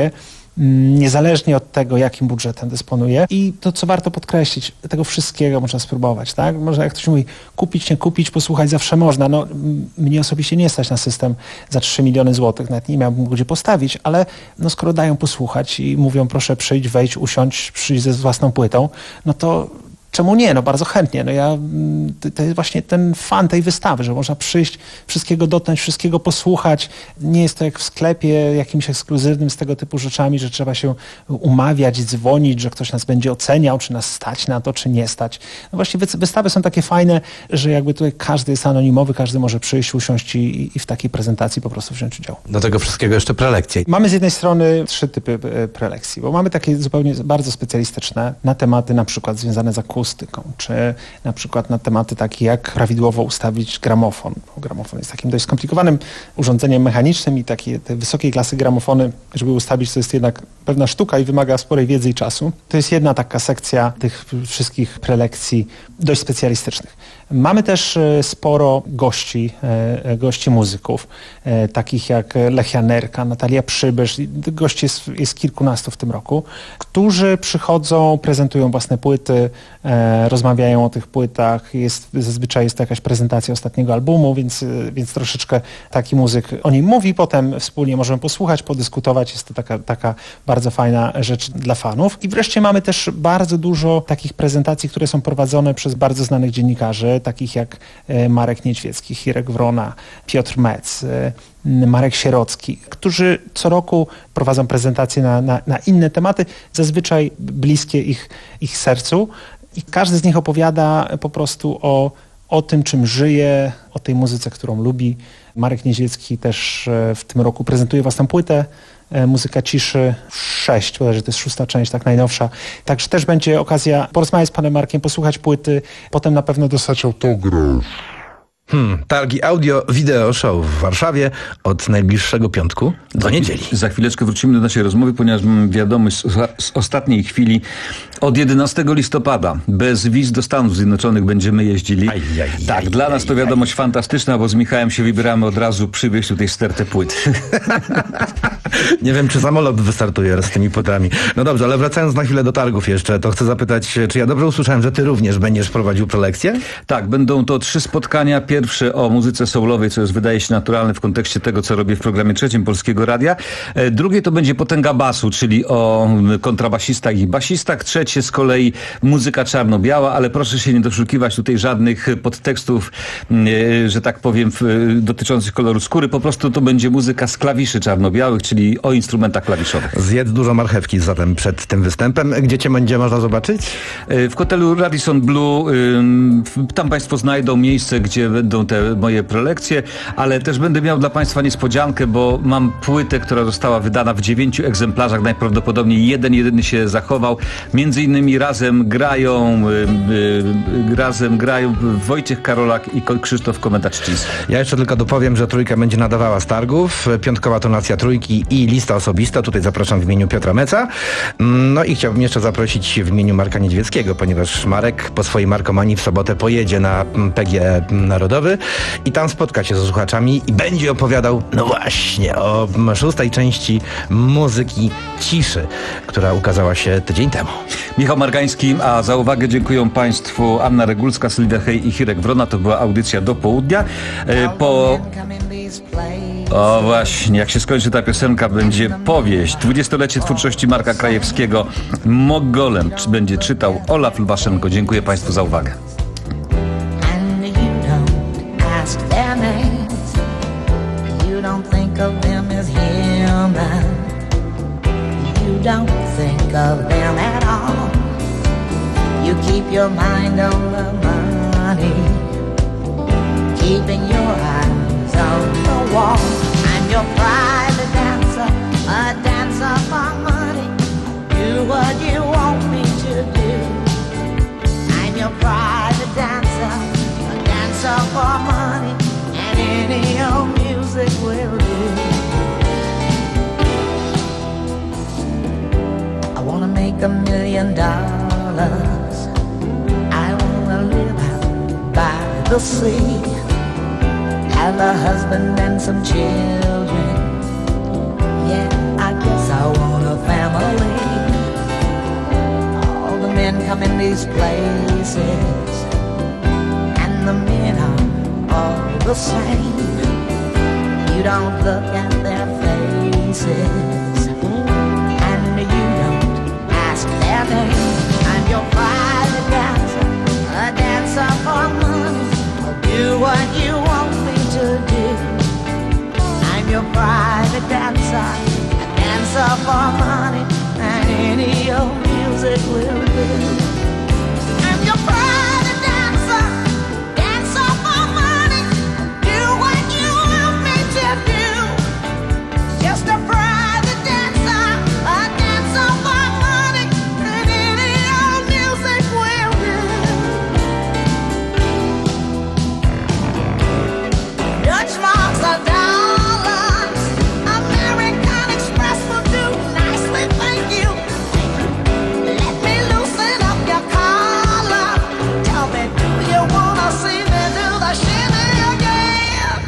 Speaker 4: niezależnie od tego, jakim budżetem dysponuje. I to, co warto podkreślić, tego wszystkiego można spróbować, tak? Można, jak ktoś mówi, kupić, nie kupić, posłuchać zawsze można. No, mnie osobiście nie stać na system za trzy miliony złotych, nawet nie miałbym gdzie postawić, ale no, skoro dają posłuchać i mówią, proszę przyjdź, wejdź, usiądź, przyjdź ze własną płytą, no to czemu nie? No bardzo chętnie. No ja, to jest właśnie ten fan tej wystawy, że można przyjść, wszystkiego dotknąć, wszystkiego posłuchać. Nie jest to jak w sklepie jakimś ekskluzywnym z tego typu rzeczami, że trzeba się umawiać, dzwonić, że ktoś nas będzie oceniał, czy nas stać na to, czy nie stać. No właśnie wystawy są takie fajne, że jakby tutaj każdy jest anonimowy, każdy może przyjść, usiąść i, i w takiej prezentacji po prostu wziąć udział.
Speaker 26: Do tego wszystkiego jeszcze prelekcje.
Speaker 4: Mamy z jednej strony trzy typy prelekcji, bo mamy takie zupełnie bardzo specjalistyczne na tematy na przykład związane z akustyką, czy na przykład na tematy takie jak prawidłowo ustawić gramofon. Gramofon jest takim dość skomplikowanym urządzeniem mechanicznym i takie te wysokiej klasy gramofony, żeby ustawić, to jest jednak pewna sztuka i wymaga sporej wiedzy i czasu. To jest jedna taka sekcja tych wszystkich prelekcji dość specjalistycznych. Mamy też sporo gości, gości muzyków, takich jak Lech Janerka, Natalia Przybysz, gości jest, jest kilkunastu w tym roku, którzy przychodzą, prezentują własne płyty, rozmawiają o tych płytach, jest, zazwyczaj jest to jakaś prezentacja ostatniego albumu, więc, więc troszeczkę taki muzyk o nim mówi, potem wspólnie możemy posłuchać, podyskutować, jest to taka, taka bardzo fajna rzecz dla fanów. I wreszcie mamy też bardzo dużo takich prezentacji, które są prowadzone przez bardzo znanych dziennikarzy, takich jak Marek Niedźwiecki, Hirek Wrona, Piotr Metz, Marek Sierocki, którzy co roku prowadzą prezentacje na, na, na inne tematy, zazwyczaj bliskie ich, ich sercu i każdy z nich opowiada po prostu o, o tym, czym żyje, o tej muzyce, którą lubi. Marek Niedźwiecki też w tym roku prezentuje własną płytę Muzyka ciszy sześć, bodajże to jest szósta część, tak najnowsza. Także też będzie okazja porozmawiać z panem Markiem, posłuchać płyty, potem na pewno dostać autograf.
Speaker 26: Hmm, targi Audio Video Show w Warszawie od najbliższego piątku do niedzieli.
Speaker 24: Za chwileczkę wrócimy do naszej rozmowy, ponieważ mam wiadomość z, z ostatniej chwili. Od jedenastego listopada bez wiz do Stanów Zjednoczonych będziemy jeździli. Aj, aj, tak, aj, dla aj, nas to wiadomość aj. fantastyczna, bo z Michałem się wybieramy od razu przywieźć tutaj stertę płyt.
Speaker 26: Nie wiem, czy samolot wystartuje z tymi płytami. No dobrze, ale wracając na chwilę do targów jeszcze, to chcę zapytać, czy ja dobrze usłyszałem, że ty również będziesz prowadził prelekcje?
Speaker 24: Tak, będą to trzy spotkania. Pierwsze o muzyce soulowej, co jest wydaje się naturalne w kontekście tego, co robię w programie trzecim Polskiego Radia. Drugie to będzie potęga basu, czyli o kontrabasistach i basistach. Trzecie z kolei muzyka czarno-biała, ale proszę się nie doszukiwać tutaj żadnych podtekstów, że tak powiem, dotyczących koloru skóry. Po prostu to będzie muzyka z klawiszy czarno-białych, czyli o instrumentach klawiszowych.
Speaker 26: Zjedz dużo marchewki zatem przed tym występem. Gdzie cię będzie można zobaczyć?
Speaker 24: W hotelu Radisson Blu. Tam państwo znajdą miejsce, gdzie będą te moje prelekcje, ale też będę miał dla państwa niespodziankę, bo mam płytę, która została wydana w dziewięciu egzemplarzach. Najprawdopodobniej jeden, jedyny się zachował. Między innymi razem grają yy, yy, razem grają Wojciech Karolak i Krzysztof Komenda-Trzciński.
Speaker 26: Ja jeszcze tylko dopowiem, że Trójka będzie nadawała z targów. Piątkowa tonacja Trójki i lista osobista. Tutaj zapraszam w imieniu Piotra Meca. No i chciałbym jeszcze zaprosić w imieniu Marka Niedźwieckiego, ponieważ Marek po swojej markomanii w sobotę pojedzie na P G Narodowy i tam spotka się ze słuchaczami i będzie opowiadał, no właśnie, o szóstej części Muzyki ciszy, która ukazała się tydzień temu.
Speaker 24: Michał Margański, a za uwagę dziękuję państwu Anna Regulska, Slida Hej i Hirek Wrona. To była audycja do południa. Po... O właśnie, jak się skończy ta piosenka, będzie powieść. Dwudziestolecie twórczości Marka Krajewskiego. Mogolem będzie czytał Olaf Lwaszenko. Dziękuję państwu za uwagę.
Speaker 11: Their names, you don't think of them as human. You don't think of them at all. You keep your mind on the money, keeping your eyes on the wall. I'm your private dancer, a dancer for money. Do what you want me to do. I'm your private dancer, a dancer for money. Any old music will do. I wanna make a million dollars. I wanna live out by the sea, have a husband and some children. Yeah, I guess I want a family. men come in these places, and the men are all the same. You don't look at their faces, and you don't ask their name. I'm your private dancer, a dancer for money. I'll do what you want me to do. I'm your private dancer, a dancer for money, and any old music will do. I'm your private dancer, dancer for money. Do what you want me to do. Just a private dancer, a dancer for money, and any old music will do. Dutch marks are dollars, American Express will do nicely, thank you. Let me loosen up your collar. Tell me, do you wanna see me do the shimmy again?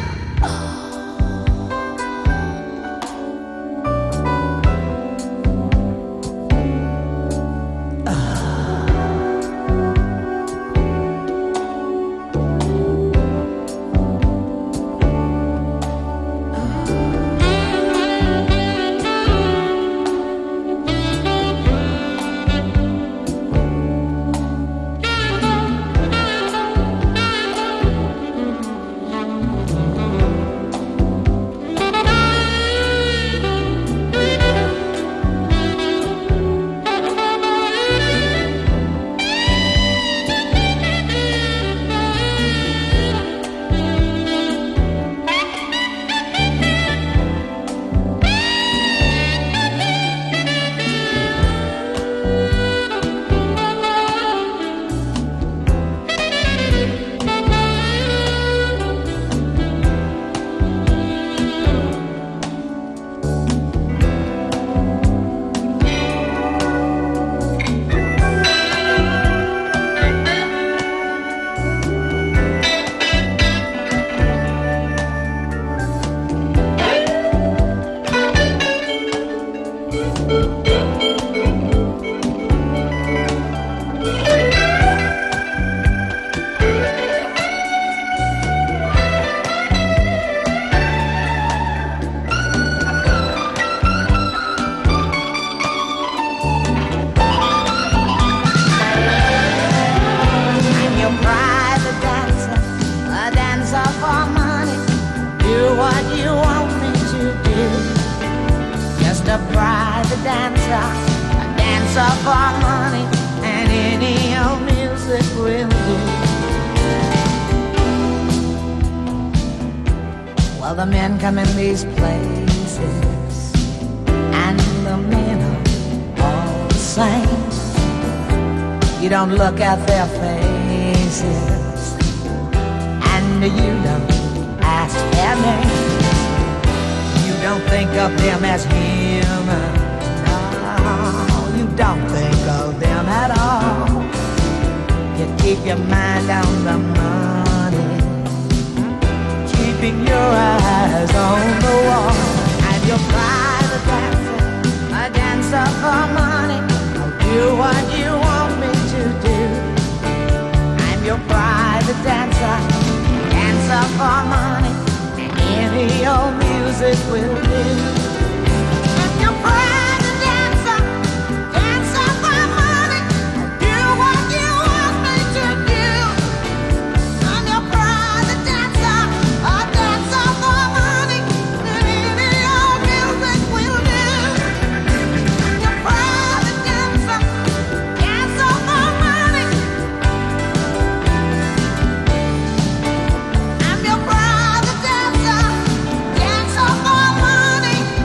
Speaker 11: I'm your private dancer, a dancer for money. Do what you want me to do. Just a private dancer, a dancer for money, and any old music will do. Well, the men come in these places, and the men are all the same. You don't look at their faces, and you don't ask their names. You don't think of them as human. No, you don't think of them at all. You keep your mind on the money, keeping your eyes on the wall. I'm your private dancer, a dancer for money. I'll do what you want me to do. I'm your private dancer, dancer for money, and any old music will do. I'm your private dancer, dancer for money. I'll do what you want me to do. I'm your private dancer, a dancer for money, and any old music will do. I'm your private dancer, dancer for money. I'm your private dancer, dancer for money.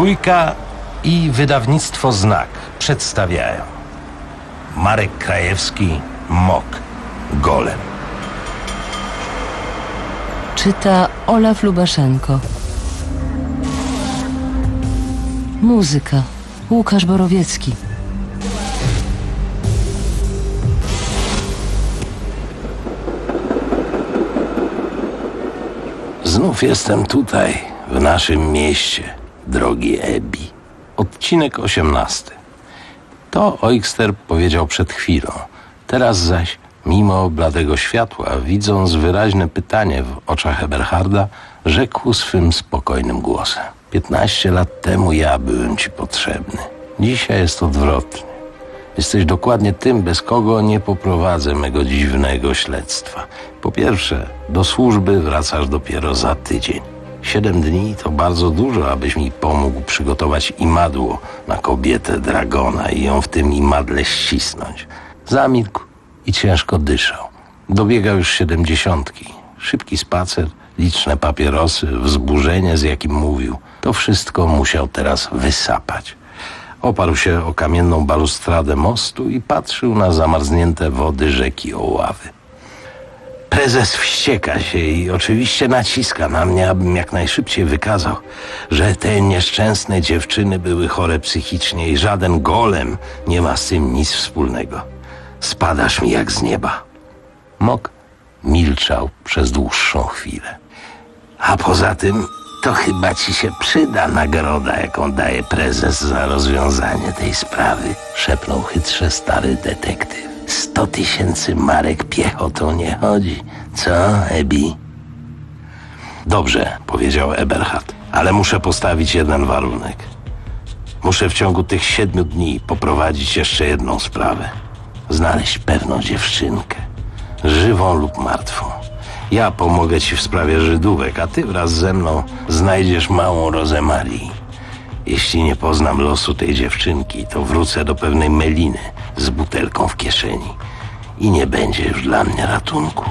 Speaker 1: Trójka i wydawnictwo Znak przedstawiają Marek Krajewski, Mok, Golem.
Speaker 14: Czyta Olaf Lubaszenko. Muzyka Łukasz Borowiecki.
Speaker 1: Znów jestem tutaj, w naszym mieście, drogi Ebi. Odcinek osiemnasty. To Oikster powiedział przed chwilą. Teraz zaś, mimo bladego światła, widząc wyraźne pytanie w oczach Eberharda, rzekł swym spokojnym głosem. Piętnaście lat temu ja byłem ci potrzebny. Dzisiaj jest odwrotnie. Jesteś dokładnie tym, bez kogo nie poprowadzę mego dziwnego śledztwa. Po pierwsze, do służby wracasz dopiero za tydzień. Siedem dni to bardzo dużo, abyś mi pomógł przygotować imadło na kobietę Dragona i ją w tym imadle ścisnąć. Zamilkł i ciężko dyszał. Dobiegał już siedemdziesiątki. Szybki spacer, liczne papierosy, wzburzenie, z jakim mówił. To wszystko musiał teraz wysapać. Oparł się o kamienną balustradę mostu i patrzył na zamarznięte wody rzeki Oławy. Prezes wścieka się i oczywiście naciska na mnie, abym jak najszybciej wykazał, że te nieszczęsne dziewczyny były chore psychicznie i żaden golem nie ma z tym nic wspólnego. Spadasz mi jak z nieba. Mok milczał przez dłuższą chwilę. A poza tym to chyba ci się przyda nagroda, jaką daje prezes za rozwiązanie tej sprawy, szepnął chytrze stary detektyw. Sto tysięcy marek piechotą nie chodzi. Co, Ebi? Dobrze, powiedział Eberhard, ale muszę postawić jeden warunek. Muszę w ciągu tych siedmiu dni poprowadzić jeszcze jedną sprawę. Znaleźć pewną dziewczynkę. Żywą lub martwą. Ja pomogę ci w sprawie Żydówek, a ty wraz ze mną znajdziesz małą Rozemarii. Jeśli nie poznam losu tej dziewczynki, to wrócę do pewnej meliny z butelką w kieszeni i nie będzie już dla mnie ratunku.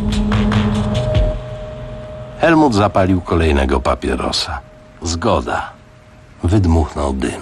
Speaker 1: Helmut zapalił kolejnego papierosa. Zgoda. Wydmuchnął dym.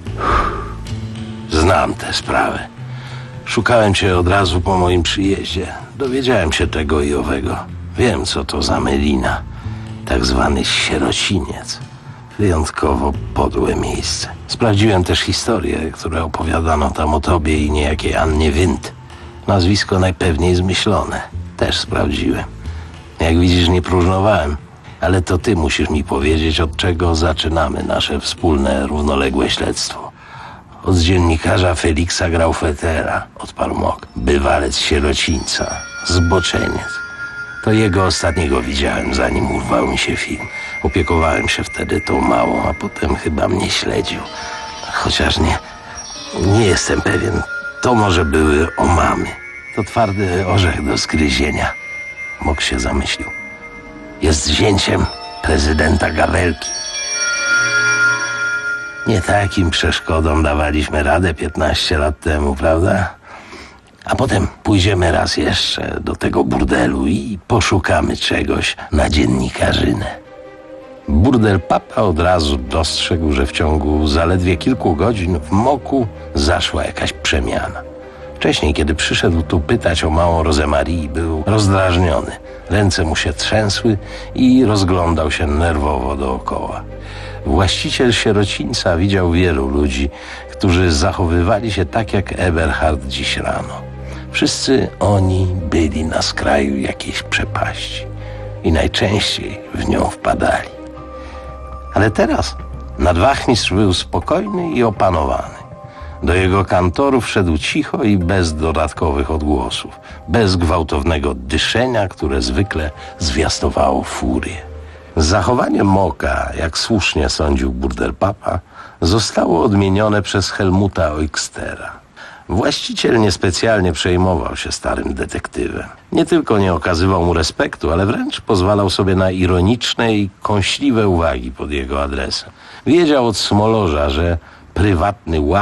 Speaker 1: Znam tę sprawę. Szukałem cię od razu po moim przyjeździe. Dowiedziałem się tego i owego. Wiem, co to za melina. Tak zwany sierociniec. Wyjątkowo podłe miejsce. Sprawdziłem też historię, które opowiadano tam o tobie i niejakiej Annie Wind. Nazwisko najpewniej zmyślone. Też sprawdziłem. Jak widzisz, nie próżnowałem. Ale to ty musisz mi powiedzieć, od czego zaczynamy nasze wspólne, równoległe śledztwo. Od dziennikarza Feliksa Graufetera, odparł Mok. Bywalec sierocińca. Zboczeniec. To jego ostatniego widziałem, zanim urwał mi się film. Opiekowałem się wtedy tą małą, a potem chyba mnie śledził. Chociaż nie, nie jestem pewien. To może były omamy. To twardy orzech do zgryzienia. Mok się zamyślił. Jest zięciem prezydenta Gawelki. Nie takim przeszkodom dawaliśmy radę piętnaście lat temu, prawda? A potem pójdziemy raz jeszcze do tego burdelu i poszukamy czegoś na dziennikarzynę. Burdel Papa od razu dostrzegł, że w ciągu zaledwie kilku godzin w Moku zaszła jakaś przemiana. Wcześniej, kiedy przyszedł tu pytać o małą Rozemarii, był rozdrażniony. Ręce mu się trzęsły i rozglądał się nerwowo dookoła. Właściciel sierocińca widział wielu ludzi, którzy zachowywali się tak jak Eberhard dziś rano. Wszyscy oni byli na skraju jakiejś przepaści i najczęściej w nią wpadali. Ale teraz nadwachmistrz był spokojny i opanowany. Do jego kantoru wszedł cicho i bez dodatkowych odgłosów, bez gwałtownego dyszenia, które zwykle zwiastowało furię. Zachowanie Moka, jak słusznie sądził Burdel Papa, zostało odmienione przez Helmuta Oikstera. Właściciel niespecjalnie przejmował się starym detektywem. Nie tylko nie okazywał mu respektu, ale wręcz pozwalał sobie na ironiczne i kąśliwe uwagi pod jego adresem. Wiedział od Smolorza, że prywatny łaps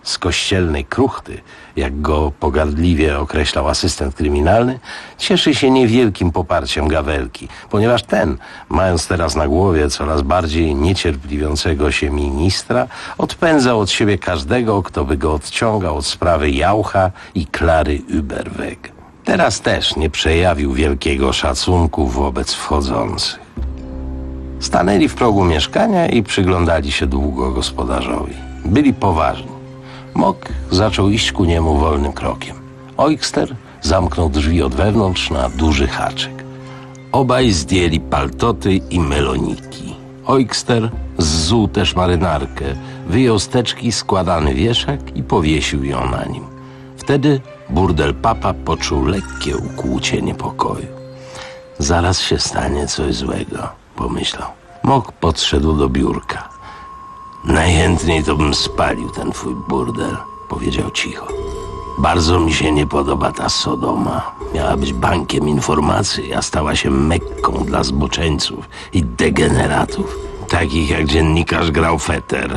Speaker 1: z kościelnej kruchty, jak go pogardliwie określał asystent kryminalny, cieszy się niewielkim poparciem Gawelki, ponieważ ten, mając teraz na głowie coraz bardziej niecierpliwiącego się ministra, odpędzał od siebie każdego, kto by go odciągał od sprawy Jaucha i Klary Überweg. Teraz też nie przejawił wielkiego szacunku wobec wchodzących. Stanęli w progu mieszkania i przyglądali się długo gospodarzowi. Byli poważni. Mok zaczął iść ku niemu wolnym krokiem. Eugster zamknął drzwi od wewnątrz na duży haczyk. Obaj zdjęli paltoty i meloniki. Eugster zzuł też marynarkę, wyjął z teczki składany wieszak i powiesił ją na nim. Wtedy burdel papa poczuł lekkie ukłucie niepokoju. Zaraz się stanie coś złego, pomyślał. Mok podszedł do biurka. Najchętniej to bym spalił ten twój burdel, powiedział cicho. Bardzo mi się nie podoba ta Sodoma. Miała być bankiem informacji, a stała się Mekką dla zboczeńców i degeneratów, takich jak dziennikarz Graufetter.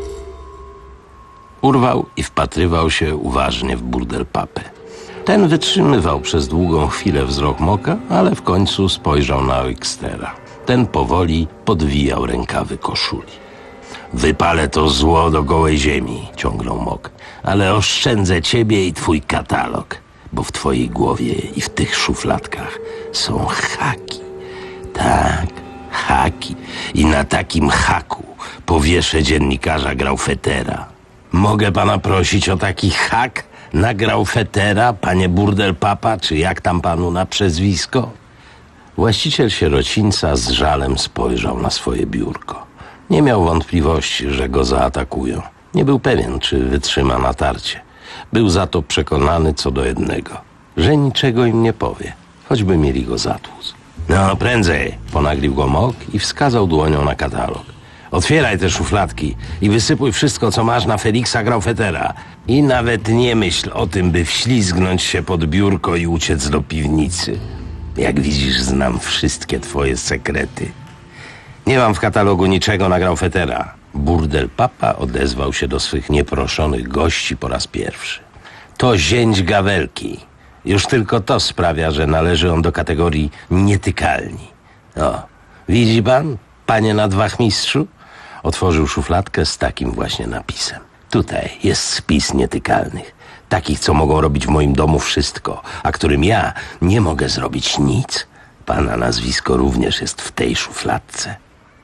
Speaker 1: Urwał i wpatrywał się uważnie w burdel papy. Ten wytrzymywał przez długą chwilę wzrok Moka, ale w końcu spojrzał na Eugstera. Ten powoli podwijał rękawy koszuli. Wypalę to zło do gołej ziemi, ciągnął Mok, ale oszczędzę ciebie i twój katalog, bo w twojej głowie i w tych szufladkach są haki. Tak, haki. I na takim haku powieszę dziennikarza Graufettera. Mogę pana prosić o taki hak na Graufettera, panie burdel papa, czy jak tam panu na przezwisko? Właściciel sierocińca z żalem spojrzał na swoje biurko. Nie miał wątpliwości, że go zaatakują. Nie był pewien, czy wytrzyma natarcie. Był za to przekonany co do jednego, że niczego im nie powie, choćby mieli go zatłuc. No, prędzej, ponaglił go Mok i wskazał dłonią na katalog. Otwieraj te szufladki i wysypuj wszystko, co masz na Feliksa Graufettera. I nawet nie myśl o tym, by wślizgnąć się pod biurko i uciec do piwnicy. Jak widzisz, znam wszystkie twoje sekrety. Nie mam w katalogu niczego na Graufettera. Burdel papa odezwał się do swych nieproszonych gości po raz pierwszy. To zięć Gawelki. Już tylko to sprawia, że należy on do kategorii nietykalni. O, widzi pan, panie nadwachmistrzu? Otworzył szufladkę z takim właśnie napisem. Tutaj jest spis nietykalnych. Takich, co mogą robić w moim domu wszystko, a którym ja nie mogę zrobić nic. Pana nazwisko również jest w tej szufladce.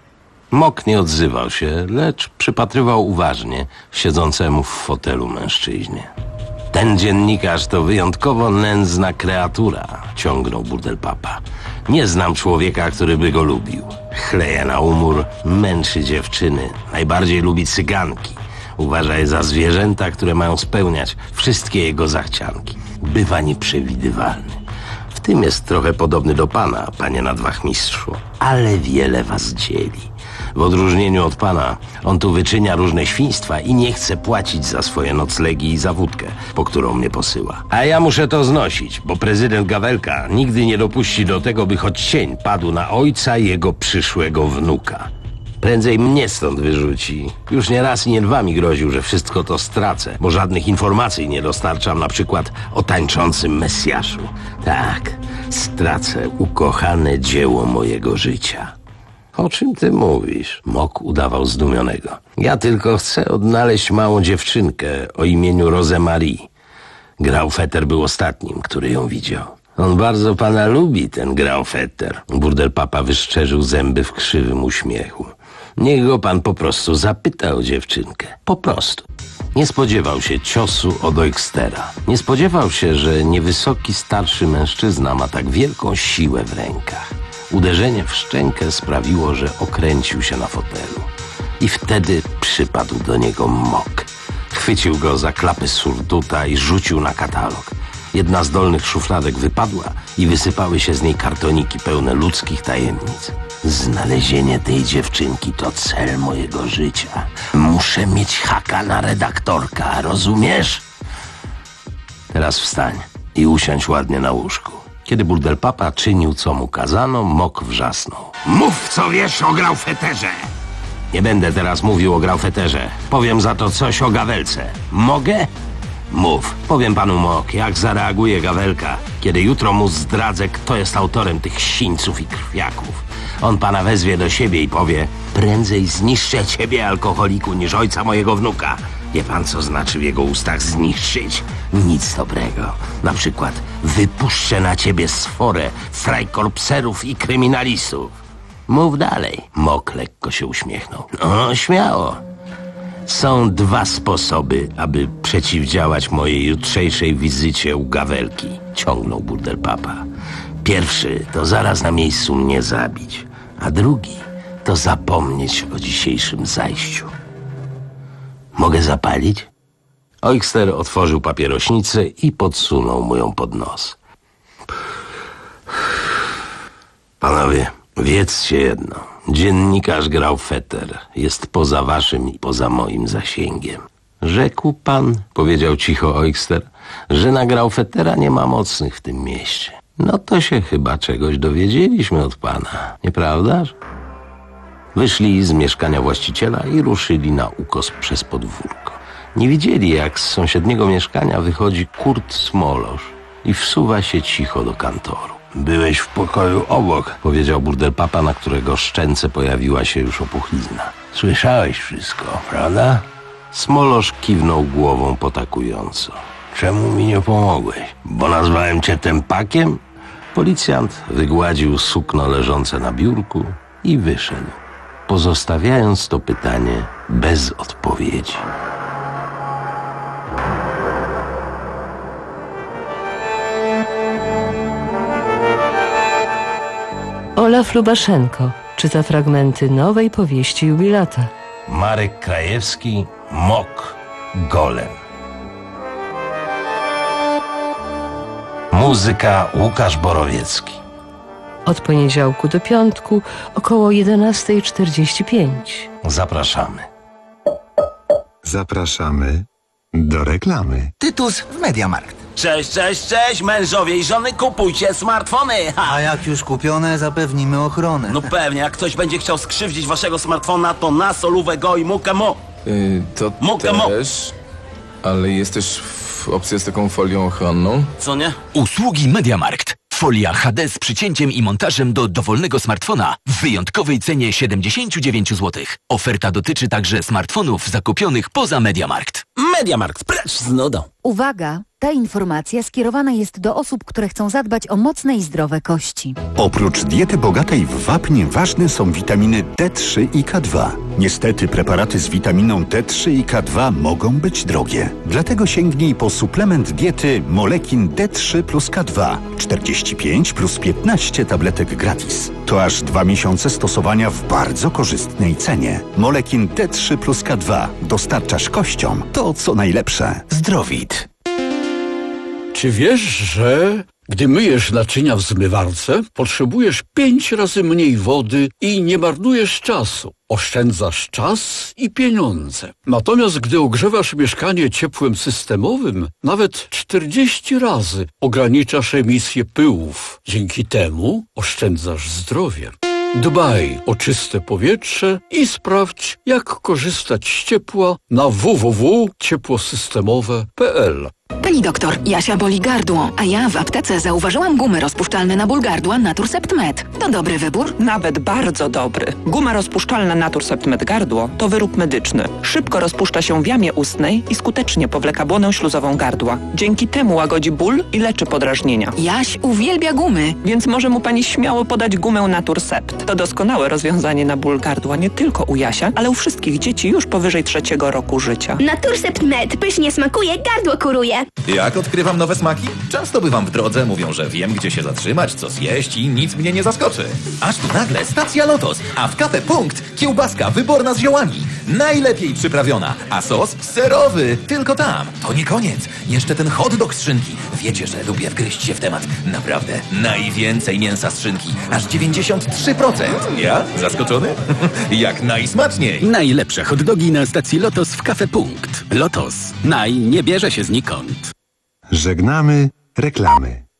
Speaker 1: Mok nie odzywał się, lecz przypatrywał uważnie siedzącemu w fotelu mężczyźnie. Ten dziennikarz to wyjątkowo nędzna kreatura, ciągnął burdel papa. Nie znam człowieka, który by go lubił. Chleje na umór, męczy dziewczyny, najbardziej lubi cyganki. Uważa je za zwierzęta, które mają spełniać wszystkie jego zachcianki. Bywa nieprzewidywalny. W tym jest trochę podobny do pana, panie nadwachmistrzu, ale wiele was dzieli. W odróżnieniu od pana, on tu wyczynia różne świństwa i nie chce płacić za swoje noclegi i za wódkę, po którą mnie posyła. A ja muszę to znosić, bo prezydent Gawelka nigdy nie dopuści do tego, by choć cień padł na ojca i jego przyszłego wnuka. Prędzej mnie stąd wyrzuci. Już nie raz i nie dwa mi groził, że wszystko to stracę, bo żadnych informacji nie dostarczam, na przykład o tańczącym Mesjaszu. Tak, stracę ukochane dzieło mojego życia. O czym ty mówisz? Mok udawał zdumionego. Ja tylko chcę odnaleźć małą dziewczynkę o imieniu Rosemarie. Graufetter był ostatnim, który ją widział. On bardzo pana lubi, ten Graufetter. Burdel papa wyszczerzył zęby w krzywym uśmiechu. Niech go pan po prostu zapyta o dziewczynkę. Po prostu. Nie spodziewał się ciosu od Eugstera. Nie spodziewał się, że niewysoki, starszy mężczyzna ma tak wielką siłę w rękach. Uderzenie w szczękę sprawiło, że okręcił się na fotelu. I wtedy przypadł do niego Mok. Chwycił go za klapy surduta i rzucił na katalog. Jedna z dolnych szufladek wypadła i wysypały się z niej kartoniki pełne ludzkich tajemnic. Znalezienie tej dziewczynki to cel mojego życia. Muszę mieć haka na redaktorka, rozumiesz? Teraz wstań i usiądź ładnie na łóżku. Kiedy burdel papa czynił, co mu kazano, Mok wrzasnął. Mów, co wiesz o Graufetterze! Nie będę teraz mówił o Graufetterze. Powiem za to coś o Gawelce. Mogę? Mów. Powiem panu Mok, jak zareaguje Gawelka, kiedy jutro mu zdradzę, kto jest autorem tych sińców i krwiaków. On pana wezwie do siebie i powie: prędzej zniszczę ciebie, alkoholiku, niż ojca mojego wnuka. Wie pan, co znaczy w jego ustach zniszczyć? Nic dobrego. Na przykład wypuszczę na ciebie sforę frajkorpserów i kryminalistów. Mów dalej. Mok lekko się uśmiechnął. No, śmiało. Są dwa sposoby, aby przeciwdziałać mojej jutrzejszej wizycie u Gawelki, ciągnął Burdelpapa. Pierwszy to zaraz na miejscu mnie zabić, a drugi to zapomnieć o dzisiejszym zajściu. Mogę zapalić? Eugster otworzył papierośnicę i podsunął mu ją pod nos. Panowie, wiedzcie jedno. Dziennikarz Graufetter jest poza waszym i poza moim zasięgiem. Rzekł pan, powiedział cicho Eugster, że na Graufettera nie ma mocnych w tym mieście. No to się chyba czegoś dowiedzieliśmy od pana, nieprawdaż? Wyszli z mieszkania właściciela i ruszyli na ukos przez podwórko. Nie widzieli, jak z sąsiedniego mieszkania wychodzi Kurt Smolosz i wsuwa się cicho do kantoru. Byłeś w pokoju obok, powiedział Burdelpapa, na którego szczęce pojawiła się już opuchlizna. Słyszałeś wszystko, prawda? Smolosz kiwnął głową potakująco. Czemu mi nie pomogłeś? Bo nazwałem cię tępakiem? Policjant wygładził sukno leżące na biurku i wyszedł, pozostawiając to pytanie bez odpowiedzi.
Speaker 14: Olaf Lubaszenko czyta fragmenty nowej powieści jubilata.
Speaker 1: Marek Krajewski, Mok, Golem. Muzyka Łukasz Borowiecki.
Speaker 14: Od poniedziałku do piątku około jedenasta czterdzieści pięć.
Speaker 1: Zapraszamy.
Speaker 12: Zapraszamy do reklamy.
Speaker 3: Tytus w Mediamarkt.
Speaker 16: Cześć, cześć, cześć, mężowie i żony, kupujcie smartfony! Ha.
Speaker 3: A jak już kupione, zapewnimy ochronę.
Speaker 16: No pewnie, jak ktoś będzie chciał skrzywdzić waszego smartfona, to na solówę go i mukę mo.
Speaker 2: Yy, to
Speaker 16: Mukę
Speaker 2: też, ale jest też w opcja z taką folią ochronną.
Speaker 16: Co nie?
Speaker 6: Usługi Mediamarkt. Folia H D z przycięciem i montażem do dowolnego smartfona w wyjątkowej cenie siedemdziesiąt dziewięć złotych. Oferta dotyczy także smartfonów zakupionych poza Mediamarkt.
Speaker 16: Mediamarkt, precz z nudą.
Speaker 17: Uwaga! Ta informacja skierowana jest do osób, które chcą zadbać o mocne i zdrowe kości.
Speaker 19: Oprócz diety bogatej w wapń ważne są witaminy D trzy i K dwa. Niestety preparaty z witaminą D trzy i K dwa mogą być drogie. Dlatego sięgnij po suplement diety Molekin D trzy plus K dwa. czterdzieści pięć plus piętnaście tabletek gratis. To aż dwa miesiące stosowania w bardzo korzystnej cenie. Molekin D trzy plus K dwa. Dostarczasz kościom to, co najlepsze. Zdrowit.
Speaker 18: Czy wiesz, że gdy myjesz naczynia w zmywarce, potrzebujesz pięć razy mniej wody i nie marnujesz czasu? Oszczędzasz czas i pieniądze. Natomiast gdy ogrzewasz mieszkanie ciepłem systemowym, nawet czterdzieści razy ograniczasz emisję pyłów. Dzięki temu oszczędzasz zdrowie. Dbaj o czyste powietrze i sprawdź, jak korzystać z ciepła na w w w kropka ciepłosystemowe kropka p l.
Speaker 5: Pani doktor, Jasia boli gardło, a ja w aptece zauważyłam gumy rozpuszczalne na ból gardła Naturcept Med. To dobry wybór?
Speaker 20: Nawet bardzo dobry. Guma rozpuszczalna Naturcept Med gardło to wyrób medyczny. Szybko rozpuszcza się w jamie ustnej i skutecznie powleka błonę śluzową gardła. Dzięki temu łagodzi ból i leczy podrażnienia.
Speaker 5: Jaś uwielbia gumy.
Speaker 20: Więc może mu pani śmiało podać gumę Naturcept. To doskonałe rozwiązanie na ból gardła nie tylko u Jasia, ale u wszystkich dzieci już powyżej trzeciego roku życia.
Speaker 21: Naturcept Med pysznie smakuje, gardło kuruje.
Speaker 23: Jak odkrywam nowe smaki? Często bywam w drodze, mówią, że wiem, gdzie się zatrzymać, co zjeść i nic mnie nie zaskoczy. Aż tu nagle stacja Lotos, a w Cafe Punkt kiełbaska wyborna z ziołami. Najlepiej przyprawiona, a sos serowy, tylko tam. To nie koniec, jeszcze ten hot dog z szynki. Wiecie, że lubię wgryźć się w temat. Naprawdę, najwięcej mięsa z szynki, aż dziewięćdziesiąt trzy procent. Ja? Zaskoczony? Jak najsmaczniej.
Speaker 6: Najlepsze hot dogi na stacji Lotos w Cafe Punkt. Lotos. Naj nie bierze się znikąd.
Speaker 12: Żegnamy reklamy.